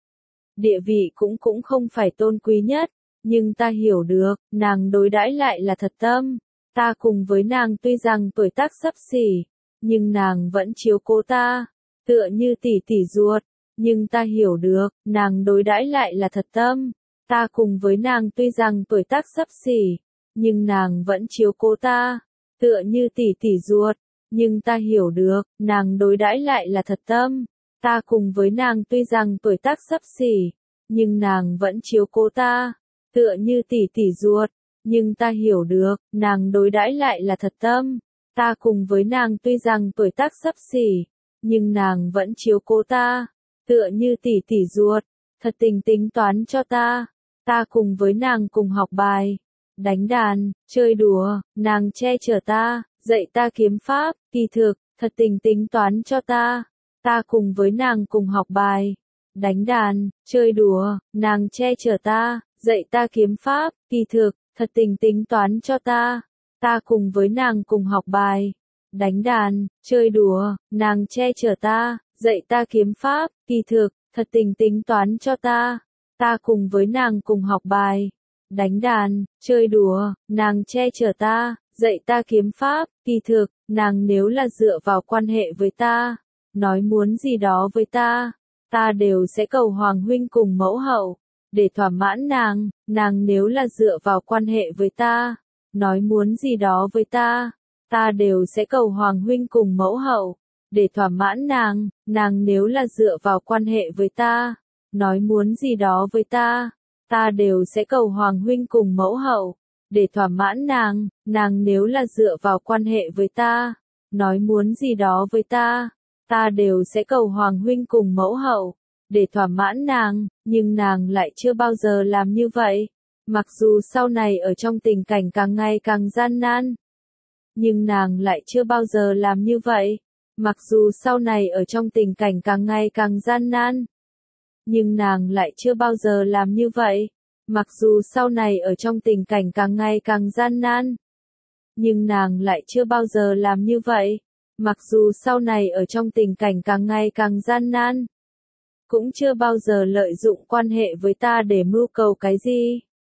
Địa vị cũng cũng không phải tôn quý nhất, nhưng ta hiểu được, nàng đối đãi lại là thật tâm, ta cùng với nàng tuy rằng tuổi tác xấp xỉ, nhưng nàng vẫn chiếu cố ta, tựa như tỷ tỷ ruột, nhưng ta hiểu được, nàng đối đãi lại là thật tâm, ta cùng với nàng tuy rằng tuổi tác xấp xỉ, nhưng nàng vẫn chiếu cố ta, tựa như tỷ tỷ ruột, nhưng ta hiểu được, nàng đối đãi lại là thật tâm, ta cùng với nàng tuy rằng tuổi tác xấp xỉ, nhưng nàng vẫn chiếu cố ta, tựa như tỷ tỷ ruột, nhưng ta hiểu được, nàng đối đãi lại là thật tâm, ta cùng với nàng tuy rằng tuổi tác xấp xỉ, nhưng nàng vẫn chiếu cố ta, tựa như tỷ tỷ ruột, thật tình tính toán cho ta, ta cùng với nàng cùng học bài, đánh đàn, chơi đùa, nàng che chở ta, dạy ta kiếm pháp, kỳ thực, thật tình tính toán cho ta, ta cùng với nàng cùng học bài, đánh đàn, chơi đùa, nàng che chở ta, dạy ta kiếm pháp, kỳ thực, thật tình tính toán cho ta, ta cùng với nàng cùng học bài, đánh đàn, chơi đùa, nàng che chở ta, dạy ta kiếm pháp, kỳ thực, thật tình tính toán cho ta, ta cùng với nàng cùng học bài, đánh đàn, chơi đùa, nàng che chở ta, dạy ta kiếm pháp, kỳ thực, nàng nếu là dựa vào quan hệ với ta, nói muốn gì đó với ta, ta đều sẽ cầu Hoàng huynh cùng mẫu hậu, để thỏa mãn nàng, nàng nếu là dựa vào quan hệ với ta, nói muốn gì đó với ta, ta đều sẽ cầu Hoàng huynh cùng mẫu hậu, để thỏa mãn nàng, nàng nếu là dựa vào quan hệ với ta, nói muốn gì đó với ta, ta đều sẽ cầu Hoàng huynh cùng mẫu hậu, để thỏa mãn nàng, nàng nếu là dựa vào quan hệ với ta, nói muốn gì đó với ta, ta đều sẽ cầu Hoàng huynh cùng mẫu hậu, để thỏa mãn nàng, nhưng nàng lại chưa bao giờ làm như vậy, mặc dù sau này ở trong tình cảnh càng ngày càng gian nan, nhưng nàng lại chưa bao giờ làm như vậy, mặc dù sau này ở trong tình cảnh càng ngày càng gian nan, nhưng nàng lại chưa bao giờ làm như vậy, mặc dù sau này ở trong tình cảnh càng ngày càng gian nan, nhưng nàng lại chưa bao giờ làm như vậy, mặc dù sau này ở trong tình cảnh càng ngày càng gian nan, cũng chưa bao giờ lợi dụng quan hệ với ta để mưu cầu cái gì.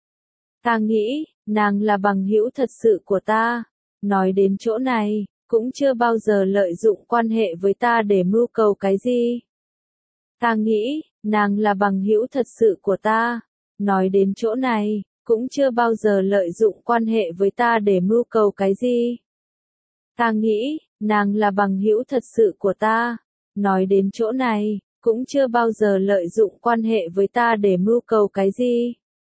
Ta nghĩ, nàng là bằng hữu thật sự của ta, nói đến chỗ này, cũng chưa bao giờ lợi dụng quan hệ với ta để mưu cầu cái gì. Ta nghĩ, nàng là bằng hữu thật sự của ta, nói đến chỗ này, cũng chưa bao giờ lợi dụng quan hệ với ta để mưu cầu cái gì. Ta nghĩ, nàng là bằng hữu thật sự của ta, nói đến chỗ này, cũng chưa bao giờ lợi dụng quan hệ với ta để mưu cầu cái gì.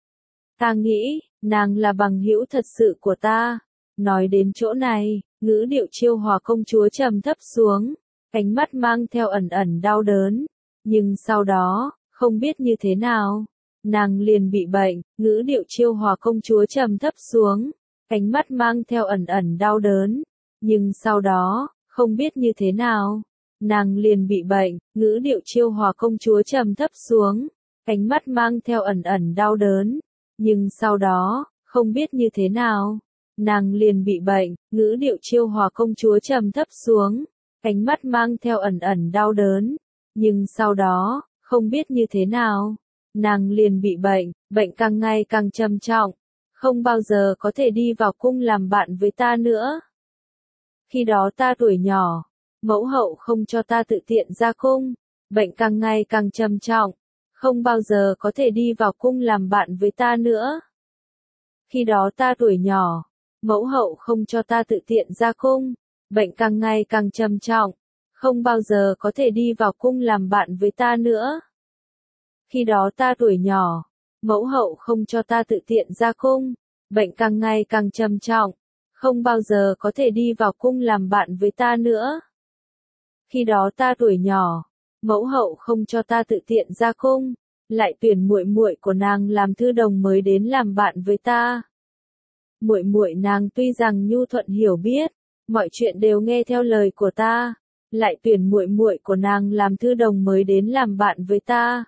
Ta nghĩ, nàng là bằng hữu thật sự của ta. Nói đến chỗ này, ngữ điệu Chiêu Hòa công chúa trầm thấp xuống, ánh mắt mang theo ẩn ẩn đau đớn. Nhưng sau đó, không biết như thế nào, nàng liền bị bệnh. Ngữ điệu Chiêu Hòa công chúa trầm thấp xuống, ánh mắt mang theo ẩn ẩn đau đớn. Nhưng sau đó, không biết như thế nào, nàng liền bị bệnh. Ngữ điệu Chiêu Hòa công chúa trầm thấp xuống, ánh mắt mang theo ẩn ẩn đau đớn. Nhưng sau đó, không biết như thế nào, nàng liền bị bệnh. Ngữ điệu Chiêu Hòa công chúa trầm thấp xuống, ánh mắt mang theo ẩn ẩn đau đớn. Nhưng sau đó, không biết như thế nào, nàng liền bị bệnh, bệnh càng ngày càng trầm trọng, không bao giờ có thể đi vào cung làm bạn với ta nữa. Khi đó ta tuổi nhỏ, mẫu hậu không cho ta tự tiện ra cung, bệnh càng ngày càng trầm trọng, không bao giờ có thể đi vào cung làm bạn với ta nữa. Khi đó ta tuổi nhỏ, mẫu hậu không cho ta tự tiện ra cung, bệnh càng ngày càng trầm trọng, không bao giờ có thể đi vào cung làm bạn với ta nữa. Khi đó ta tuổi nhỏ, mẫu hậu không cho ta tự tiện ra cung, bệnh càng ngày càng trầm trọng, không bao giờ có thể đi vào cung làm bạn với ta nữa. Khi đó ta tuổi nhỏ, mẫu hậu không cho ta tự tiện ra cung, lại tuyển muội muội của nàng làm thư đồng mới đến làm bạn với ta. Muội muội nàng tuy rằng nhu thuận hiểu biết, mọi chuyện đều nghe theo lời của ta, lại tuyển muội muội của nàng làm thư đồng mới đến làm bạn với ta.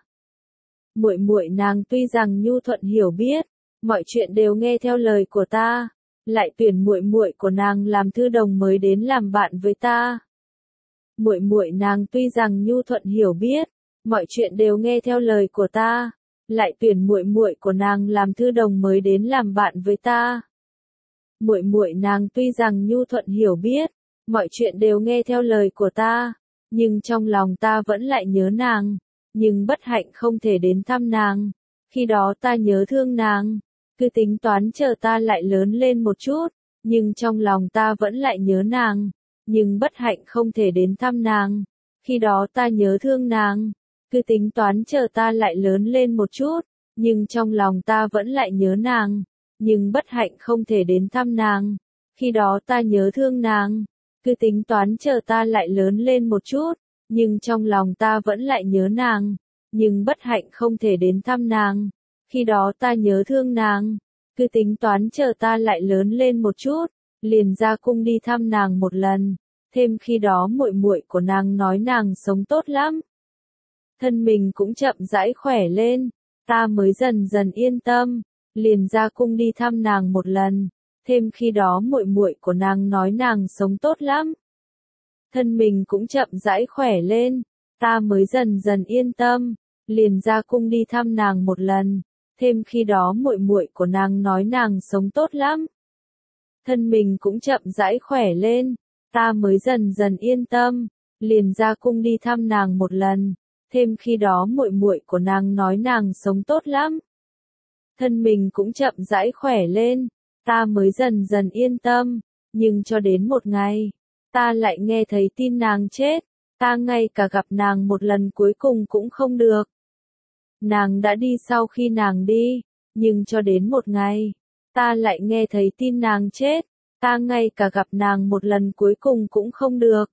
Muội muội nàng tuy rằng nhu thuận hiểu biết, mọi chuyện đều nghe theo lời của ta, lại tuyển muội muội của nàng làm thư đồng mới đến làm bạn với ta. Muội muội nàng tuy rằng nhu thuận hiểu biết, mọi chuyện đều nghe theo lời của ta, lại tuyển muội muội của nàng làm thư đồng mới đến làm bạn với ta. Muội muội nàng tuy rằng nhu thuận hiểu biết, mọi chuyện đều nghe theo lời của ta, nhưng trong lòng ta vẫn lại nhớ nàng, nhưng bất hạnh không thể đến thăm nàng. Khi đó ta nhớ thương nàng, cứ tính toán chờ ta lại lớn lên một chút, nhưng trong lòng ta vẫn lại nhớ nàng, nhưng bất hạnh không thể đến thăm nàng. Khi đó ta nhớ thương nàng, cứ tính toán chờ ta lại lớn lên một chút, nhưng trong lòng ta vẫn lại nhớ nàng, nhưng bất hạnh không thể đến thăm nàng. Khi đó ta nhớ thương nàng, cứ tính toán chờ ta lại lớn lên một chút, nhưng trong lòng ta vẫn lại nhớ nàng, nhưng bất hạnh không thể đến thăm nàng. Khi đó ta nhớ thương nàng, cứ tính toán chờ ta lại lớn lên một chút, liền ra cung đi thăm nàng một lần. Thêm khi đó muội muội của nàng nói nàng sống tốt lắm, thân mình cũng chậm rãi khỏe lên, ta mới dần dần yên tâm, liền ra cung đi thăm nàng một lần. Thêm khi đó muội muội của nàng nói nàng sống tốt lắm, thân mình cũng chậm rãi khỏe lên, ta mới dần dần yên tâm, liền ra cung đi thăm nàng một lần. Thêm khi đó muội muội của nàng nói nàng sống tốt lắm, thân mình cũng chậm rãi khỏe lên, ta mới dần dần yên tâm, liền ra cung đi thăm nàng một lần. Thêm khi đó muội muội của nàng nói nàng sống tốt lắm, thân mình cũng chậm rãi khỏe lên, ta mới dần dần yên tâm. Nhưng cho đến một ngày, ta lại nghe thấy tin nàng chết, ta ngay cả gặp nàng một lần cuối cùng cũng không được. Nàng đã đi sau khi nàng đi, nhưng cho đến một ngày, ta lại nghe thấy tin nàng chết, ta ngay cả gặp nàng một lần cuối cùng cũng không được.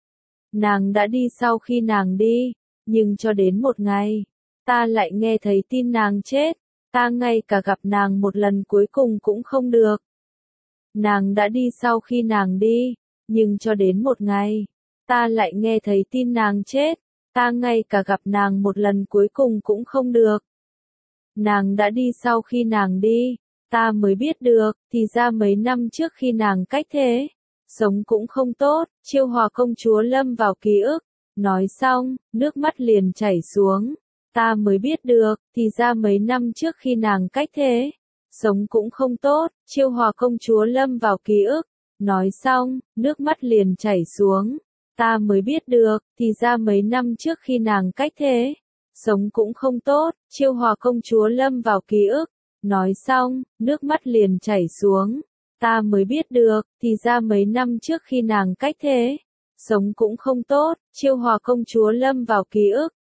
Nàng đã đi sau khi nàng đi, nhưng cho đến một ngày, ta lại nghe thấy tin nàng chết, ta ngay cả gặp nàng một lần cuối cùng cũng không được. Nàng đã đi sau khi nàng đi, nhưng cho đến một ngày, ta lại nghe thấy tin nàng chết, ta ngay cả gặp nàng một lần cuối cùng cũng không được. Nàng đã đi sau khi nàng đi, ta mới biết được, thì ra mấy năm trước khi nàng cách thế, sống cũng không tốt. Chiêu Hòa công chúa lâm vào ký ức, nói xong, nước mắt liền chảy xuống. Ta mới biết được, thì ra mấy năm trước khi nàng cách thế, sống cũng không tốt. Chiêu Hòa công chúa lâm vào ký ức, nói xong, nước mắt liền chảy xuống. Ta mới biết được, thì ra mấy năm trước khi nàng cách thế, sống cũng không tốt. Chiêu Hòa công chúa lâm vào ký ức, nói xong, nước mắt liền chảy xuống. Ta mới biết được, thì ra mấy năm trước khi nàng cách thế, sống cũng không tốt. Chiêu Hòa công chúa lâm vào ký ức,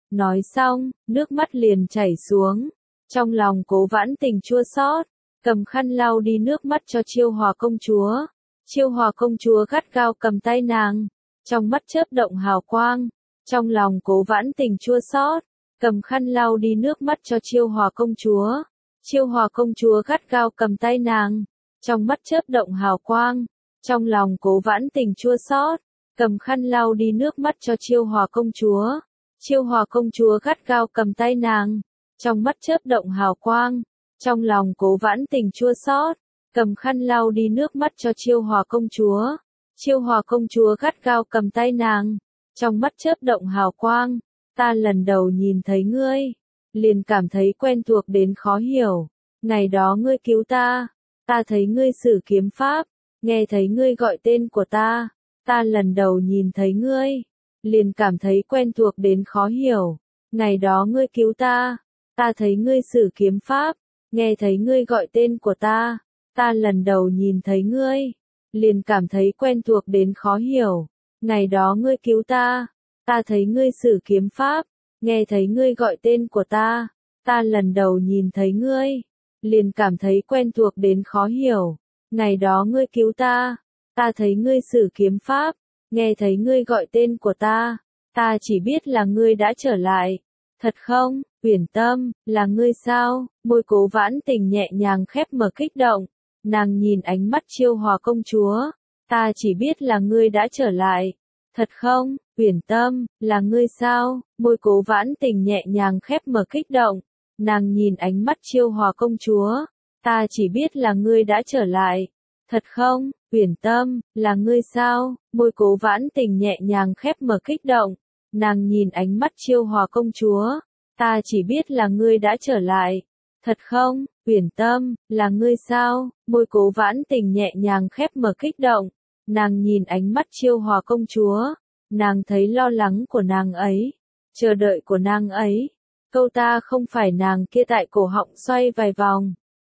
Nói xong, nước mắt liền chảy xuống. Trong lòng Cố Vãn Tình chua xót, cầm khăn lau đi nước mắt cho Chiêu Hòa công chúa. Chiêu Hòa công chúa gắt gao cầm tay nàng, trong mắt chớp động hào quang. Trong lòng Cố Vãn Tình chua xót, cầm khăn lau đi nước mắt cho Chiêu Hòa công chúa. Chiêu Hòa công chúa gắt gao cầm tay nàng, trong mắt chớp động hào quang. Trong lòng Cố Vãn Tình chua xót, cầm khăn lau đi nước mắt cho Chiêu Hòa công chúa. Chiêu Hòa công chúa gắt gao cầm tay nàng, trong mắt chớp động hào quang. Trong lòng Cố Vãn Tình chua xót, cầm khăn lau đi nước mắt cho Chiêu Hòa công chúa. Chiêu Hòa công chúa gắt gao cầm tay nàng, trong mắt chớp động hào quang. Ta lần đầu nhìn thấy ngươi, liền cảm thấy quen thuộc đến khó hiểu. Ngày đó ngươi cứu ta, ta thấy ngươi sử kiếm pháp, nghe thấy ngươi gọi tên của ta. Ta lần đầu nhìn thấy ngươi, liền cảm thấy quen thuộc đến khó hiểu. Ngày đó ngươi cứu ta, ta thấy ngươi sử kiếm pháp, nghe thấy ngươi gọi tên của ta. Ta lần đầu nhìn thấy ngươi, liền cảm thấy quen thuộc đến khó hiểu. Ngày đó ngươi cứu ta, ta thấy ngươi sử kiếm pháp, nghe thấy ngươi gọi tên của ta. Ta lần đầu nhìn thấy ngươi, liền cảm thấy quen thuộc đến khó hiểu. Ngày đó ngươi cứu ta, ta thấy ngươi sử kiếm pháp, nghe thấy ngươi gọi tên của ta. Ta chỉ biết là ngươi đã trở lại. Thật không, Uyển Tâm, là ngươi sao? Môi Cố Vãn Tình nhẹ nhàng khép mở kích động. Nàng nhìn ánh mắt Chiêu Hòa công chúa. Ta chỉ biết là ngươi đã trở lại. Thật không, Uyển Tâm, là ngươi sao? Môi Cố Vãn Tình nhẹ nhàng khép mở kích động. Nàng nhìn ánh mắt Chiêu Hòa công chúa. Ta chỉ biết là ngươi đã trở lại. Thật không, Uyển Tâm, là ngươi sao? Môi Cố Vãn Tình nhẹ nhàng khép mở kích động. Nàng nhìn ánh mắt Chiêu Hòa công chúa. Ta chỉ biết là ngươi đã trở lại. Thật không, Uyển Tâm, là ngươi sao? Môi Cố Vãn Tình nhẹ nhàng khép mở kích động. Nàng nhìn ánh mắt Chiêu Hòa công chúa. Nàng thấy lo lắng của nàng ấy, chờ đợi của nàng ấy. Câu ta không phải nàng kia tại cổ họng xoay vài vòng.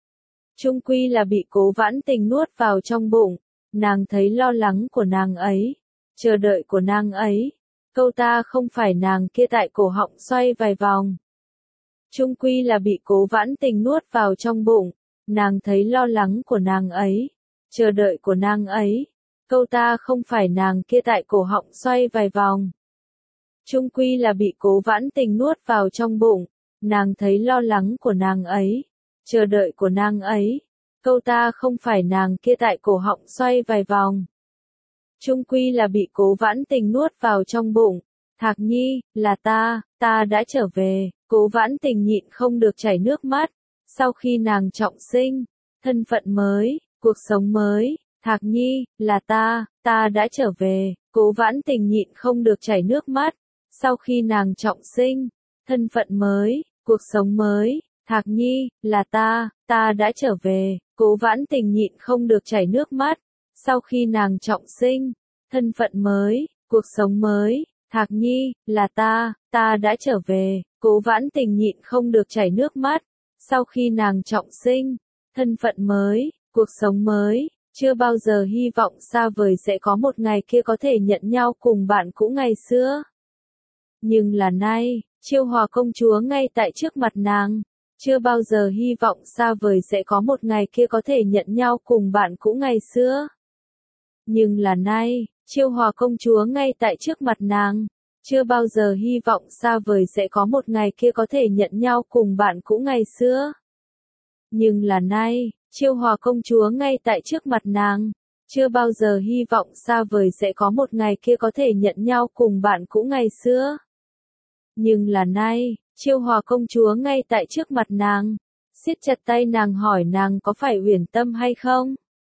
Chung quy là bị Cố Vãn Tình nuốt vào trong bụng. Nàng thấy lo lắng của nàng ấy, chờ đợi của nàng ấy. Câu ta không phải nàng kia tại cổ họng xoay vài vòng. Chung quy là bị Cố Vãn Tình nuốt vào trong bụng. Nàng thấy lo lắng của nàng ấy, chờ đợi của nàng ấy. Câu ta không phải nàng kia tại cổ họng xoay vài vòng. Chung quy là bị Cố Vãn Tình nuốt vào trong bụng. Nàng thấy lo lắng của nàng ấy, chờ đợi của nàng ấy. Câu ta không phải nàng kia tại cổ họng xoay vài vòng. Chung quy là bị Cố Vãn Tình nuốt vào trong bụng. Thạc Nhi, là ta, ta đã trở về. Cố Vãn Tình nhịn không được chảy nước mắt. Sau khi nàng trọng sinh, thân phận mới, cuộc sống mới. Thạc Nhi, là ta, ta đã trở về. Cố Vãn Tình nhịn không được chảy nước mắt. Sau khi nàng trọng sinh, thân phận mới, cuộc sống mới. Thạc Nhi, là ta, ta đã trở về. Cố Vãn Tình nhịn không được chảy nước mắt. Sau khi nàng trọng sinh, thân phận mới, cuộc sống mới. Thạc Nhi, là ta, ta đã trở về. Cố Vãn Tình nhịn không được chảy nước mắt. Sau khi nàng trọng sinh, thân phận mới, cuộc sống mới. Chưa bao giờ hy vọng xa vời sẽ có một ngày kia có thể nhận nhau cùng bạn cũ ngày xưa. Nhưng là nay, Chiêu Hòa công chúa ngay tại trước mặt nàng. Chưa bao giờ hy vọng xa vời sẽ có một ngày kia có thể nhận nhau cùng bạn cũ ngày xưa. Nhưng là nay, Chiêu Hòa công chúa ngay tại trước mặt nàng. Chưa bao giờ hy vọng xa vời sẽ có một ngày kia có thể nhận nhau cùng bạn cũ ngày xưa. Nhưng là nay, Chiêu Hòa công chúa ngay tại trước mặt nàng. Chưa bao giờ hy vọng xa vời sẽ có một ngày kia có thể nhận nhau cùng bạn cũ ngày xưa. Nhưng là nay, Chiêu Hòa công chúa ngay tại trước mặt nàng. Siết chặt tay nàng hỏi nàng có phải Uyển Tâm hay không?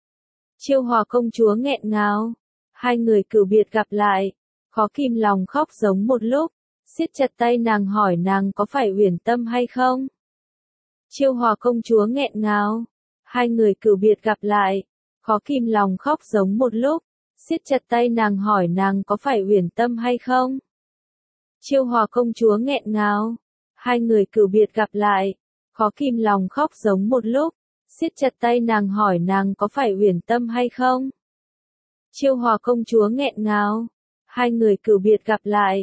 Chiêu Hòa công chúa nghẹn ngào. Hai người cửu biệt gặp lại. Khó kìm lòng khóc giống một lúc. Siết chặt tay nàng hỏi nàng có phải Uyển Tâm hay không? Chiêu Hòa công chúa nghẹn ngào. Hai người cửu biệt gặp lại. Khó kìm lòng khóc giống một lúc. Siết chặt tay nàng hỏi nàng có phải Uyển Tâm hay không? Chiêu Hòa công chúa nghẹn ngào. Hai người cửu biệt gặp lại. Khó kìm lòng khóc giống một lúc. Siết chặt tay nàng hỏi nàng có phải Uyển Tâm hay không? Chiêu Hòa công chúa nghẹn ngào. Hai người cửu biệt gặp lại.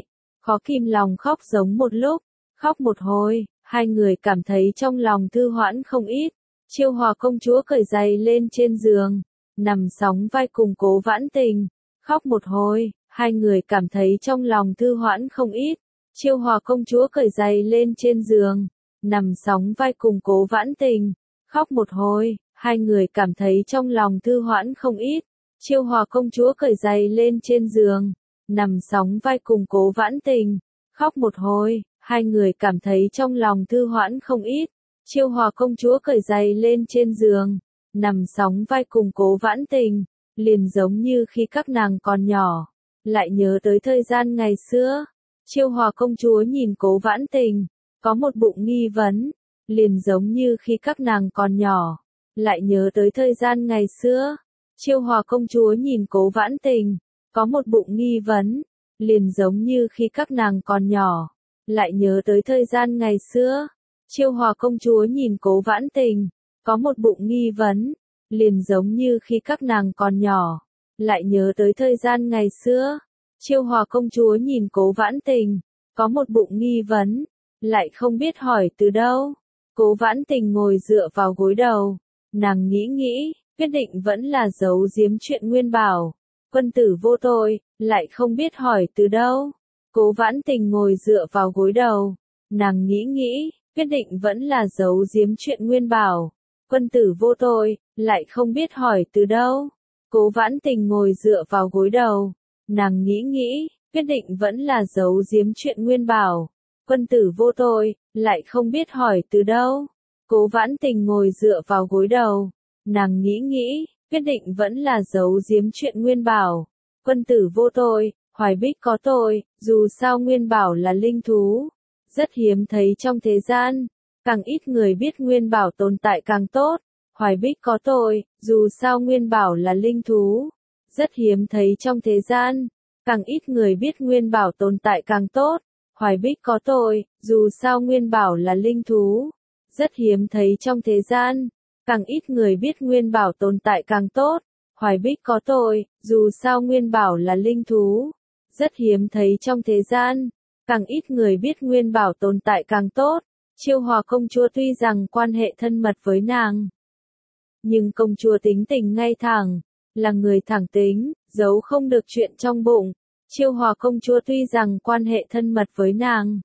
Khó kìm lòng khóc giống một lúc, khóc một hồi, hai người cảm thấy trong lòng thư hoãn không ít. Chiêu Hòa công chúa cởi giày lên trên giường, nằm sóng vai cùng Cố Vãn Tình, khóc một hồi, hai người cảm thấy trong lòng thư hoãn không ít. Chiêu Hòa công chúa cởi giày lên trên giường, nằm sóng vai cùng Cố Vãn Tình, khóc một hồi, hai người cảm thấy trong lòng thư hoãn không ít. Chiêu Hòa công chúa cởi giày lên trên giường, nằm sóng vai cùng Cố Vãn Tình, khóc một hồi, hai người cảm thấy trong lòng thư hoãn không ít. Chiêu Hòa công chúa cởi giày lên trên giường, nằm sóng vai cùng Cố Vãn Tình, liền giống như khi các nàng còn nhỏ, lại nhớ tới thời gian ngày xưa. Chiêu Hòa công chúa nhìn Cố Vãn Tình, có một bụng nghi vấn, liền giống như khi các nàng còn nhỏ, lại nhớ tới thời gian ngày xưa. Chiêu Hòa công chúa nhìn Cố Vãn Tình, có một bụng nghi vấn, liền giống như khi các nàng còn nhỏ, lại nhớ tới thời gian ngày xưa. Chiêu Hòa công chúa nhìn Cố Vãn Tình, có một bụng nghi vấn, liền giống như khi các nàng còn nhỏ, lại nhớ tới thời gian ngày xưa. Chiêu Hòa công chúa nhìn Cố Vãn Tình, có một bụng nghi vấn, lại không biết hỏi từ đâu. Cố Vãn Tình ngồi dựa vào gối đầu, nàng nghĩ nghĩ, quyết định vẫn là giấu giếm chuyện Nguyên Bảo. Quân tử vô tội, lại không biết hỏi từ đâu. Cố Vãn Tình ngồi dựa vào gối đầu, nàng nghĩ nghĩ, quyết định vẫn là giấu giếm chuyện Nguyên Bảo. Quân tử vô tội, lại không biết hỏi từ đâu. Cố Vãn Tình ngồi dựa vào gối đầu, nàng nghĩ nghĩ, quyết định vẫn là giấu giếm chuyện Nguyên Bảo. Quân tử vô tội, lại không biết hỏi từ đâu. Cố Vãn Tình ngồi dựa vào gối đầu, nàng nghĩ nghĩ, quyết định vẫn là giấu giếm chuyện Nguyên Bảo. Quân tử vô tội, Hoài Bích có tội, dù sao Nguyên Bảo là linh thú, rất hiếm thấy trong thế gian, càng ít người biết Nguyên Bảo tồn tại càng tốt. Hoài Bích có tội, dù sao Nguyên Bảo là linh thú, rất hiếm thấy trong thế gian, càng ít người biết Nguyên Bảo tồn tại càng tốt. Hoài Bích có tội, dù sao Nguyên Bảo là linh thú, rất hiếm thấy trong thế gian, càng ít người biết Nguyên Bảo tồn tại càng tốt. Hoài Bích có tội, dù sao Nguyên Bảo là linh thú, rất hiếm thấy trong thế gian, càng ít người biết Nguyên Bảo tồn tại càng tốt. Chiêu Hòa công chúa tuy rằng quan hệ thân mật với nàng, nhưng công chúa tính tình ngay thẳng, là người thẳng tính, giấu không được chuyện trong bụng. Chiêu Hòa công chúa tuy rằng quan hệ thân mật với nàng,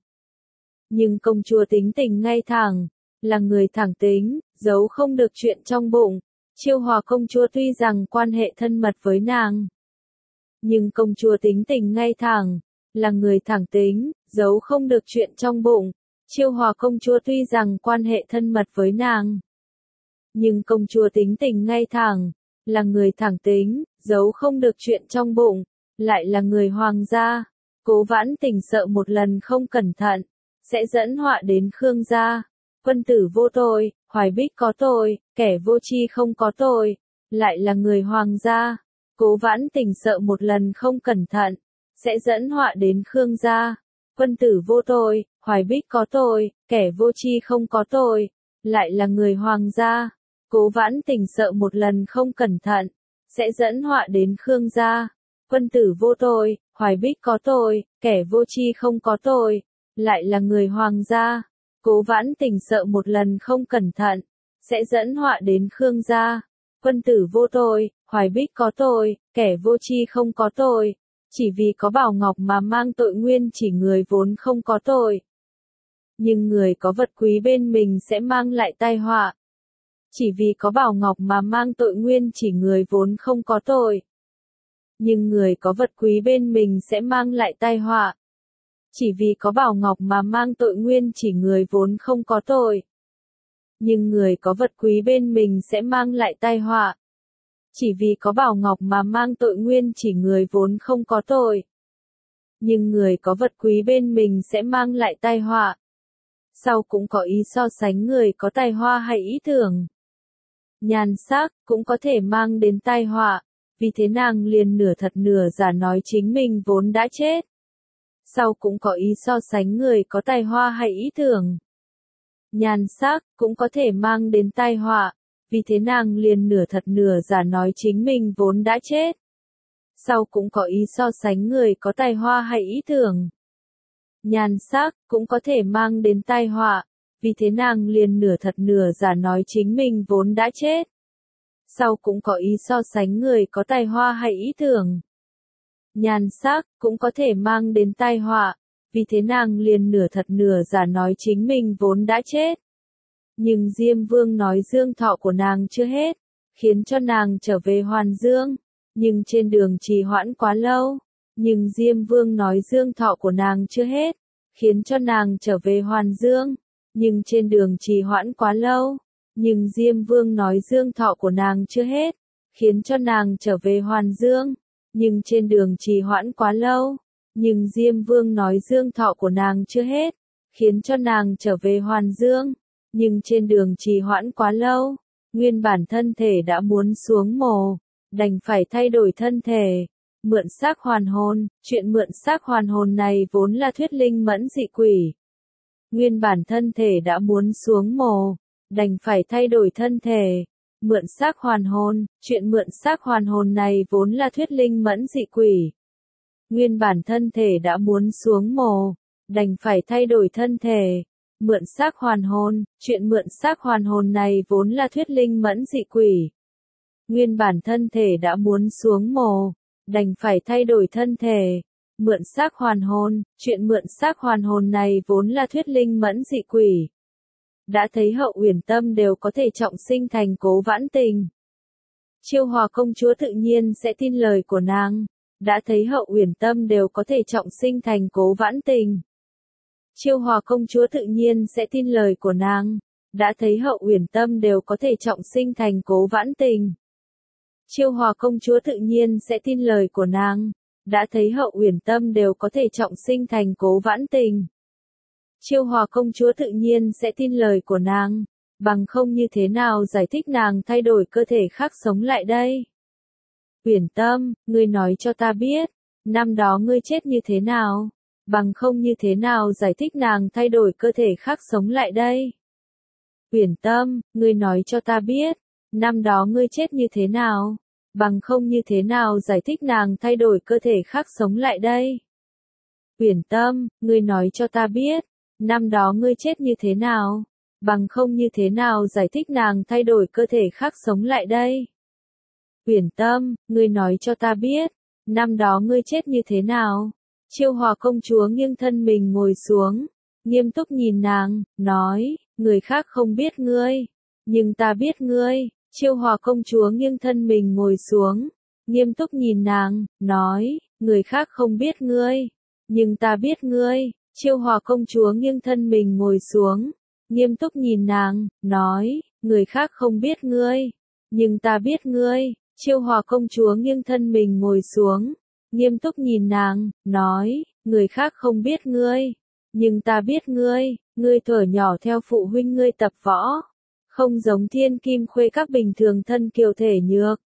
nhưng công chúa tính tình ngay thẳng, là người thẳng tính, giấu không được chuyện trong bụng. Chiêu Hòa công chúa tuy rằng quan hệ thân mật với nàng, nhưng công chúa tính tình ngay thẳng, là người thẳng tính, giấu không được chuyện trong bụng. Chiêu Hòa công chúa tuy rằng quan hệ thân mật với nàng, nhưng công chúa tính tình ngay thẳng, là người thẳng tính, giấu không được chuyện trong bụng, lại là người hoàng gia. Cố Vãn Tình sợ một lần không cẩn thận, sẽ dẫn họa đến Khương gia. Quân tử vô tội, Hoài Bích có tội, kẻ vô tri không có tội, lại là người hoàng gia. Cố Vãn Tình sợ một lần không cẩn thận, sẽ dẫn họa đến Khương gia. Quân tử vô tội, Hoài Bích có tội, kẻ vô tri không có tội, lại là người hoàng gia. Cố Vãn Tình sợ một lần không cẩn thận, sẽ dẫn họa đến Khương gia. Quân tử vô tội, Hoài Bích có tội, kẻ vô tri không có tội, lại là người hoàng gia. Cố Vãn Tình sợ một lần không cẩn thận, sẽ dẫn họa đến Khương gia. Quân tử vô tội, Hoài Bích có tội, kẻ vô tri không có tội, chỉ vì có Bảo Ngọc mà mang tội nguyên chỉ người vốn không có tội. Nhưng người có vật quý bên mình sẽ mang lại tai họa. Chỉ vì có Bảo Ngọc mà mang tội nguyên chỉ người vốn không có tội. Nhưng người có vật quý bên mình sẽ mang lại tai họa. Chỉ vì có Bảo Ngọc mà mang tội nguyên chỉ người vốn không có tội. Nhưng người có vật quý bên mình sẽ mang lại tai họa. Chỉ vì có Bảo Ngọc mà mang tội nguyên chỉ người vốn không có tội. Nhưng người có vật quý bên mình sẽ mang lại tai họa. Sau cũng có ý so sánh người có tài hoa hay ý tưởng. Nhan sắc cũng có thể mang đến tai họa, vì thế nàng liền nửa thật nửa giả nói chính mình vốn đã chết. Sau cũng có ý so sánh người có tài hoa hay ý tưởng. Nhan sắc cũng có thể mang đến tai họa, vì thế nàng liền nửa thật nửa giả nói chính mình vốn đã chết. Sau cũng có ý so sánh người có tài hoa hay ý tưởng. Nhan sắc cũng có thể mang đến tai họa, vì thế nàng liền nửa thật nửa giả nói chính mình vốn đã chết. Sau cũng có ý so sánh người có tài hoa hay ý tưởng. Nhan sắc cũng có thể mang đến tai họa, vì thế nàng liền nửa thật nửa giả nói chính mình vốn đã chết. Nhưng Diêm Vương nói dương thọ của nàng chưa hết, khiến cho nàng trở về Hoàn Dương, nhưng trên đường trì hoãn quá lâu. Nhưng Diêm Vương nói dương thọ của nàng chưa hết, khiến cho nàng trở về Hoàn Dương, nhưng trên đường trì hoãn quá lâu. Nhưng Diêm Vương nói dương thọ của nàng chưa hết, khiến cho nàng trở về Hoàn Dương, nhưng trên đường trì hoãn quá lâu. Nhưng Diêm Vương nói dương thọ của nàng chưa hết, khiến cho nàng trở về Hoàn Dương, nhưng trên đường trì hoãn quá lâu. Nguyên bản thân thể đã muốn xuống mồ, đành phải thay đổi thân thể. Mượn xác hoàn hồn, chuyện mượn xác hoàn hồn này vốn là thuyết linh mẫn dị quỷ. Nguyên bản thân thể đã muốn xuống mồ, đành phải thay đổi thân thể. Mượn xác hoàn hồn, chuyện mượn xác hoàn hồn này vốn là thuyết linh mẫn dị quỷ. Nguyên bản thân thể đã muốn xuống mồ, đành phải thay đổi thân thể. Mượn xác hoàn hồn, chuyện mượn xác hoàn hồn này vốn là thuyết linh mẫn dị quỷ. Nguyên bản thân thể đã muốn xuống mồ, đành phải thay đổi thân thể. Mượn xác hoàn hồn, chuyện mượn xác hoàn hồn này vốn là thuyết linh mẫn dị quỷ. Đã thấy Hậu Uyển Tâm đều có thể trọng sinh thành Cố Vãn Tình. Chiêu Hòa công chúa tự nhiên sẽ tin lời của nàng. Đã thấy Hậu Uyển Tâm đều có thể trọng sinh thành Cố Vãn Tình. Chiêu Hòa công chúa tự nhiên sẽ tin lời của nàng. Đã thấy Hậu Uyển Tâm đều có thể trọng sinh thành Cố Vãn Tình. Chiêu Hòa công chúa tự nhiên sẽ tin lời của nàng. Đã thấy Hậu Uyển Tâm đều có thể trọng sinh thành Cố Vãn Tình. Chiêu Hòa công chúa tự nhiên sẽ tin lời của nàng, bằng không như thế nào giải thích nàng thay đổi cơ thể khác sống lại đây. Uyển Tâm, ngươi nói cho ta biết, năm đó ngươi chết như thế nào, bằng không như thế nào giải thích nàng thay đổi cơ thể khác sống lại đây. Uyển Tâm, ngươi nói cho ta biết, năm đó ngươi chết như thế nào, bằng không như thế nào giải thích nàng thay đổi cơ thể khác sống lại đây. Uyển Tâm, ngươi nói cho ta biết, năm đó ngươi chết như thế nào, bằng không như thế nào giải thích nàng thay đổi cơ thể khác sống lại đây. Uyển Tâm, ngươi nói cho ta biết, năm đó ngươi chết như thế nào. Chiêu Hòa công chúa nghiêng thân mình ngồi xuống, nghiêm túc nhìn nàng, nói, người khác không biết ngươi, nhưng ta biết ngươi. Chiêu Hòa công chúa nghiêng thân mình ngồi xuống, nghiêm túc nhìn nàng, nói, người khác không biết ngươi, nhưng ta biết ngươi. Chiêu Hòa công chúa nghiêng thân mình ngồi xuống, nghiêm túc nhìn nàng, nói, người khác không biết ngươi, nhưng ta biết ngươi. Chiêu Hòa công chúa nghiêng thân mình ngồi xuống, nghiêm túc nhìn nàng, nói, người khác không biết ngươi, nhưng ta biết ngươi. Ngươi thuở nhỏ theo phụ huynh ngươi tập võ, không giống Thiên Kim Khuê các bình thường thân kiều thể nhược.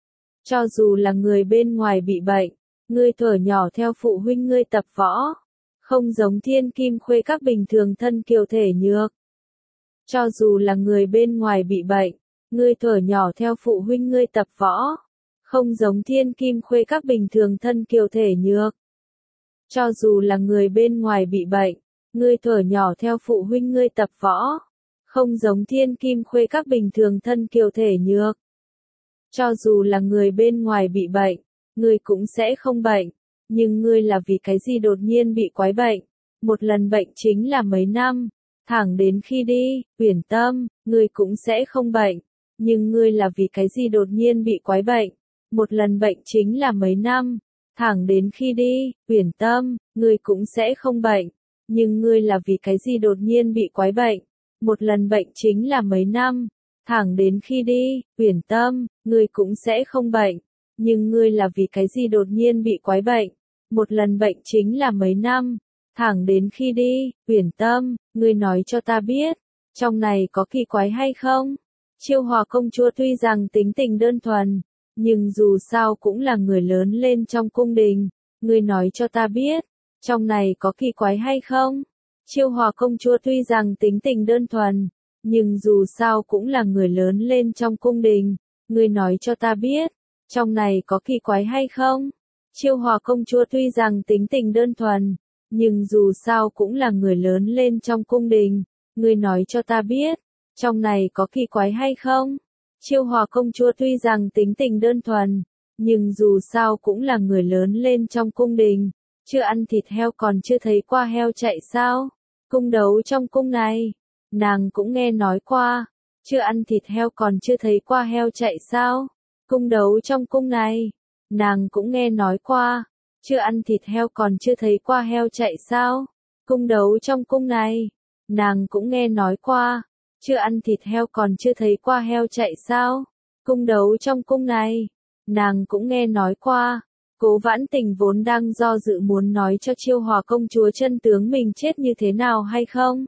Cho dù là người bên ngoài bị bệnh, ngươi thuở nhỏ theo phụ huynh ngươi tập võ, không giống Thiên Kim Khuê các bình thường thân kiều thể nhược. Cho dù là người bên ngoài bị bệnh, ngươi thuở nhỏ theo phụ huynh ngươi tập võ, không giống Thiên Kim Khuê các bình thường thân kiều thể nhược. Cho dù là người bên ngoài bị bệnh, ngươi thuở nhỏ theo phụ huynh ngươi tập võ, không giống Thiên Kim Khuê các bình thường thân kiều thể nhược. Cho dù là người bên ngoài bị bệnh, ngươi cũng sẽ không bệnh, nhưng ngươi là vì cái gì đột nhiên bị quái bệnh? Một lần bệnh chính là mấy năm, thẳng đến khi đi. Uyển Tâm, ngươi cũng sẽ không bệnh, nhưng ngươi là vì cái gì đột nhiên bị quái bệnh? Một lần bệnh chính là mấy năm, thẳng đến khi đi. Uyển Tâm, ngươi cũng sẽ không bệnh, nhưng ngươi là vì cái gì đột nhiên bị quái bệnh? Một lần bệnh chính là mấy năm, thẳng đến khi đi. Uyển Tâm, ngươi cũng sẽ không bệnh, nhưng ngươi là vì cái gì đột nhiên bị quái bệnh? Một lần bệnh chính là mấy năm, thẳng đến khi đi. Uyển Tâm, ngươi nói cho ta biết, trong này có kỳ quái hay không? Chiêu Hòa công chúa tuy rằng tính tình đơn thuần, nhưng dù sao cũng là người lớn lên trong cung đình. Ngươi nói cho ta biết, trong này có kỳ quái hay không? Chiêu Hòa công chúa tuy rằng tính tình đơn thuần, nhưng dù sao cũng là người lớn lên trong cung đình. Ngươi nói cho ta biết, trong này có kỳ quái hay không? Chiêu Hòa công chúa tuy rằng tính tình đơn thuần, Nhưng dù sao cũng là người lớn lên trong cung đình, ngươi nói cho ta biết, trong này có kỳ quái hay không? Chiêu Hòa công chúa tuy rằng tính tình đơn thuần, nhưng dù sao cũng là người lớn lên trong cung đình, chưa ăn thịt heo còn chưa thấy qua heo chạy sao? Cung đấu trong cung này, nàng cũng nghe nói qua, chưa ăn thịt heo còn chưa thấy qua heo chạy sao? Cung đấu trong cung này, nàng cũng nghe nói qua, chưa ăn thịt heo còn chưa thấy qua heo chạy sao? Cung đấu trong cung này, nàng cũng nghe nói qua, chưa ăn thịt heo còn chưa thấy qua heo chạy sao? Cung đấu trong cung này, nàng cũng nghe nói qua. Cố Vãn Tình vốn đang do dự muốn nói cho Chiêu Hòa công chúa chân tướng mình chết như thế nào hay không.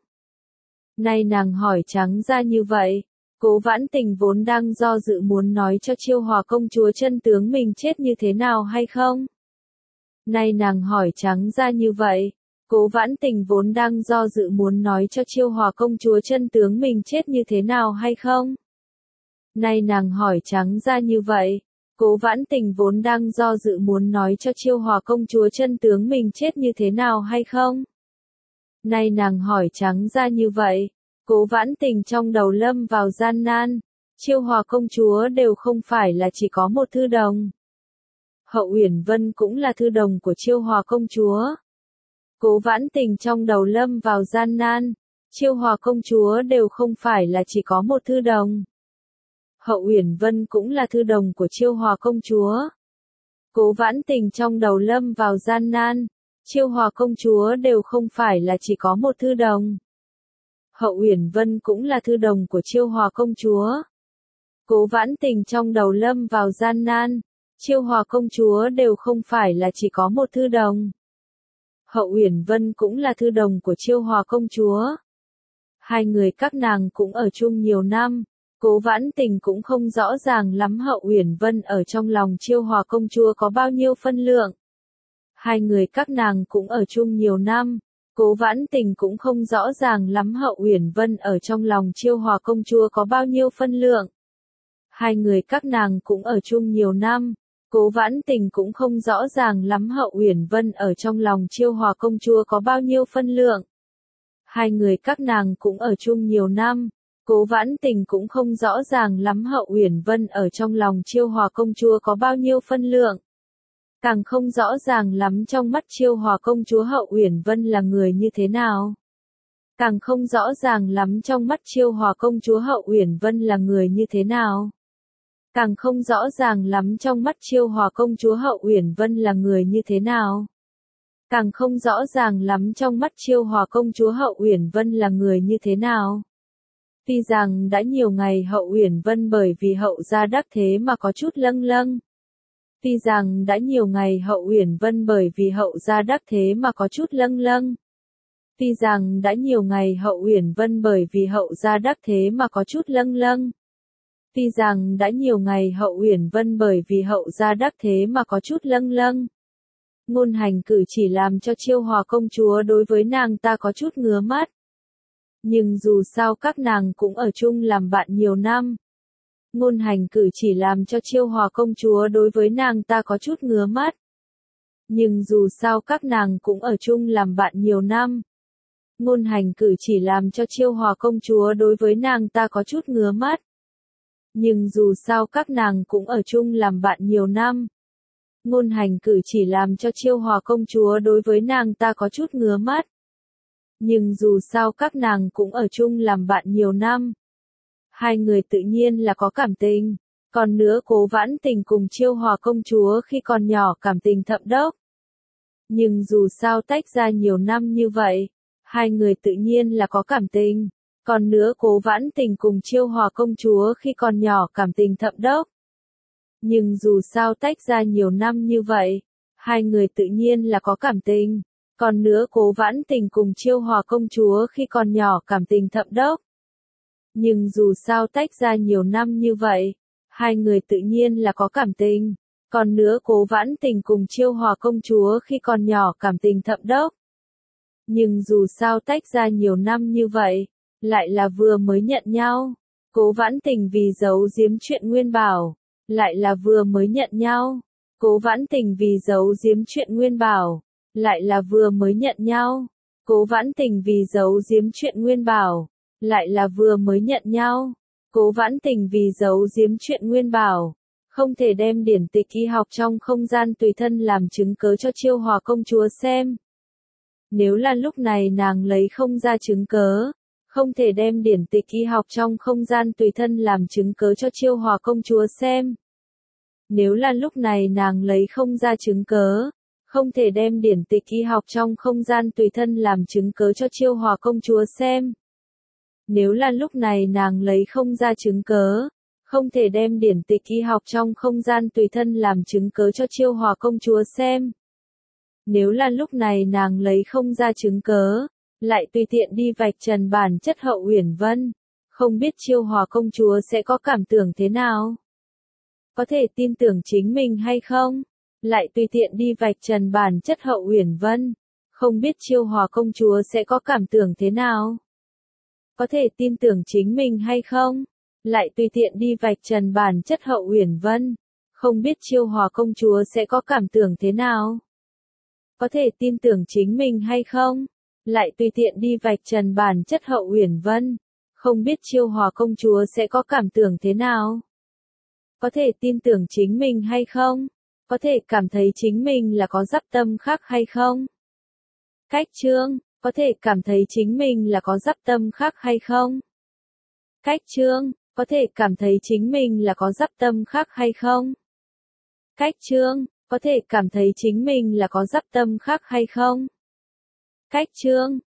Nay nàng hỏi trắng ra như vậy, Cố Vãn Tình vốn đang do dự muốn nói cho Chiêu Hòa công chúa chân tướng mình chết như thế nào hay không. Nay nàng hỏi trắng ra như vậy, Cố Vãn Tình vốn đang do dự muốn nói cho Chiêu Hòa công chúa chân tướng mình chết như thế nào hay không. Nay nàng hỏi trắng ra như vậy, Cố Vãn Tình vốn đang do dự muốn nói cho Chiêu Hòa công chúa chân tướng mình chết như thế nào hay không. Nay nàng hỏi trắng ra như vậy, Cố Vãn Tình trong đầu lâm vào gian nan, Chiêu Hòa công chúa đều không phải là chỉ có một thư đồng. Hậu Uyển Vân cũng là thư đồng của Chiêu Hòa công chúa. Cố Vãn Tình trong đầu lâm vào gian nan, Chiêu Hòa công chúa đều không phải là chỉ có một thư đồng. Hậu Uyển Vân cũng là thư đồng của Chiêu Hòa công chúa. Cố Vãn Tình trong đầu lâm vào gian nan, Chiêu Hòa công chúa đều không phải là chỉ có một thư đồng. Hậu Uyển Vân cũng là thư đồng của Chiêu Hòa công chúa. Cố Vãn Tình trong đầu lâm vào gian nan, Chiêu Hòa công chúa đều không phải là chỉ có một thư đồng. Hậu Uyển Vân cũng là thư đồng của Chiêu Hòa công chúa. Hai người các nàng cũng ở chung nhiều năm, Cố Vãn Tình cũng không rõ ràng lắm Hậu Uyển Vân ở trong lòng Chiêu Hòa công chúa có bao nhiêu phân lượng. Hai người các nàng cũng ở chung nhiều năm, Cố Vãn Tình cũng không rõ ràng lắm Hậu Uyển Vân ở trong lòng Chiêu Hòa công chúa có bao nhiêu phân lượng. Hai người các nàng cũng ở chung nhiều năm, Cố Vãn Tình cũng không rõ ràng lắm Hậu Uyển Vân ở trong lòng Chiêu Hòa công chúa có bao nhiêu phân lượng. Hai người các nàng cũng ở chung nhiều năm, Cố Vãn Tình cũng không rõ ràng lắm Hậu Uyển Vân ở trong lòng Chiêu Hòa công chúa có bao nhiêu phân lượng. Càng không rõ ràng lắm trong mắt Chiêu Hòa công chúa Hậu Uyển Vân là người như thế nào. Càng không rõ ràng lắm trong mắt Chiêu Hòa công chúa Hậu Uyển Vân là người như thế nào. Càng không rõ ràng lắm trong mắt Chiêu Hòa công chúa Hậu Uyển Vân là người như thế nào. Càng không rõ ràng lắm trong mắt Chiêu Hòa công chúa Hậu Uyển Vân là người như thế nào. Tuy rằng đã nhiều ngày Hậu Uyển Vân bởi vì Hậu gia đắc thế mà có chút lâng lâng. Tuy rằng đã nhiều ngày Hậu Uyển Vân bởi vì Hậu gia đắc thế mà có chút lâng lâng. Tuy rằng đã nhiều ngày Hậu Uyển Vân bởi vì Hậu gia đắc thế mà có chút lâng lâng. Tuy rằng đã nhiều ngày Hậu Uyển Vân bởi vì Hậu gia đắc thế mà có chút lâng lâng. Ngôn hành cử chỉ làm cho Chiêu Hòa công chúa đối với nàng ta có chút ngứa mắt. Nhưng dù sao các nàng cũng ở chung làm bạn nhiều năm. Ngôn hành cử chỉ làm cho Chiêu Hòa công chúa đối với nàng ta có chút ngứa mắt. Nhưng dù sao các nàng cũng ở chung làm bạn nhiều năm. Ngôn hành cử chỉ làm cho Chiêu Hòa công chúa đối với nàng ta có chút ngứa mắt. Nhưng dù sao các nàng cũng ở chung làm bạn nhiều năm. Ngôn hành cử chỉ làm cho Chiêu Hòa công chúa đối với nàng ta có chút ngứa mắt. Nhưng dù sao các nàng cũng ở chung làm bạn nhiều năm. Hai người tự nhiên là có cảm tình. Còn nữa Cố Vãn Tình cùng Chiêu Hòa công chúa khi còn nhỏ cảm tình thậm đốc. Nhưng dù sao tách ra nhiều năm như vậy, hai người tự nhiên là có cảm tình. Còn nữa Cố Vãn Tình cùng Chiêu Hòa công chúa khi còn nhỏ cảm tình thậm đốc. Nhưng dù sao tách ra nhiều năm như vậy, hai người tự nhiên là có cảm tình. Còn nữa Cố Vãn Tình cùng Chiêu Hòa công chúa khi còn nhỏ cảm tình thậm đốc. Nhưng dù sao tách ra nhiều năm như vậy, hai người tự nhiên là có cảm tình. Còn nữa Cố Vãn Tình cùng Chiêu Hòa công chúa khi còn nhỏ cảm tình thậm đốc. Nhưng dù sao tách ra nhiều năm như vậy, lại là vừa mới nhận nhau. Cố Vãn Tình vì giấu giếm chuyện Nguyên Bảo, lại là vừa mới nhận nhau. Cố Vãn Tình vì giấu giếm chuyện Nguyên Bảo, lại là vừa mới nhận nhau. Cố Vãn Tình vì giấu giếm chuyện Nguyên Bảo, lại là vừa mới nhận nhau. Cố Vãn Tình vì giấu giếm chuyện Nguyên Bảo, không thể đem điển tịch y học trong không gian tùy thân làm chứng cớ cho Chiêu Hòa công chúa xem. Nếu là lúc này nàng lấy không ra chứng cớ, không thể đem điển tịch y học trong không gian tùy thân làm chứng cớ cho Chiêu Hòa công chúa xem. Nếu là lúc này nàng lấy không ra chứng cớ, không thể đem điển tịch y học trong không gian tùy thân làm chứng cớ cho Chiêu Hòa công chúa xem. Nếu là lúc này nàng lấy không ra chứng cớ, không thể đem điển tịch y học trong không gian tùy thân làm chứng cớ cho Chiêu Hòa công chúa xem. Nếu là lúc này nàng lấy không ra chứng cớ, lại tùy tiện đi vạch trần bản chất Hậu Uyển Vân, không biết Chiêu Hòa công chúa sẽ có cảm tưởng thế nào? Có thể tin tưởng chính mình hay không? Lại tùy tiện đi vạch trần bản chất Hậu Uyển Vân, không biết Chiêu Hòa công chúa sẽ có cảm tưởng thế nào? Có thể tin tưởng chính mình hay không? Lại tùy tiện đi vạch trần bản chất Hậu Uyển Vân, không biết Chiêu Hòa công chúa sẽ có cảm tưởng thế nào? Có thể tin tưởng chính mình hay không? Lại tùy tiện đi vạch trần bản chất Hậu Uyển Vân, không biết Chiêu Hòa công chúa sẽ có cảm tưởng thế nào? Có thể tin tưởng chính mình hay không? Có thể cảm thấy chính mình là có dắp tâm khác hay không? Cách chương, có thể cảm thấy chính mình là có dắp tâm khác hay không? Cách chương, có thể cảm thấy chính mình là có dắp tâm khác hay không? Cách chương, có thể cảm thấy chính mình là có dắp tâm khác hay không? Cách chương,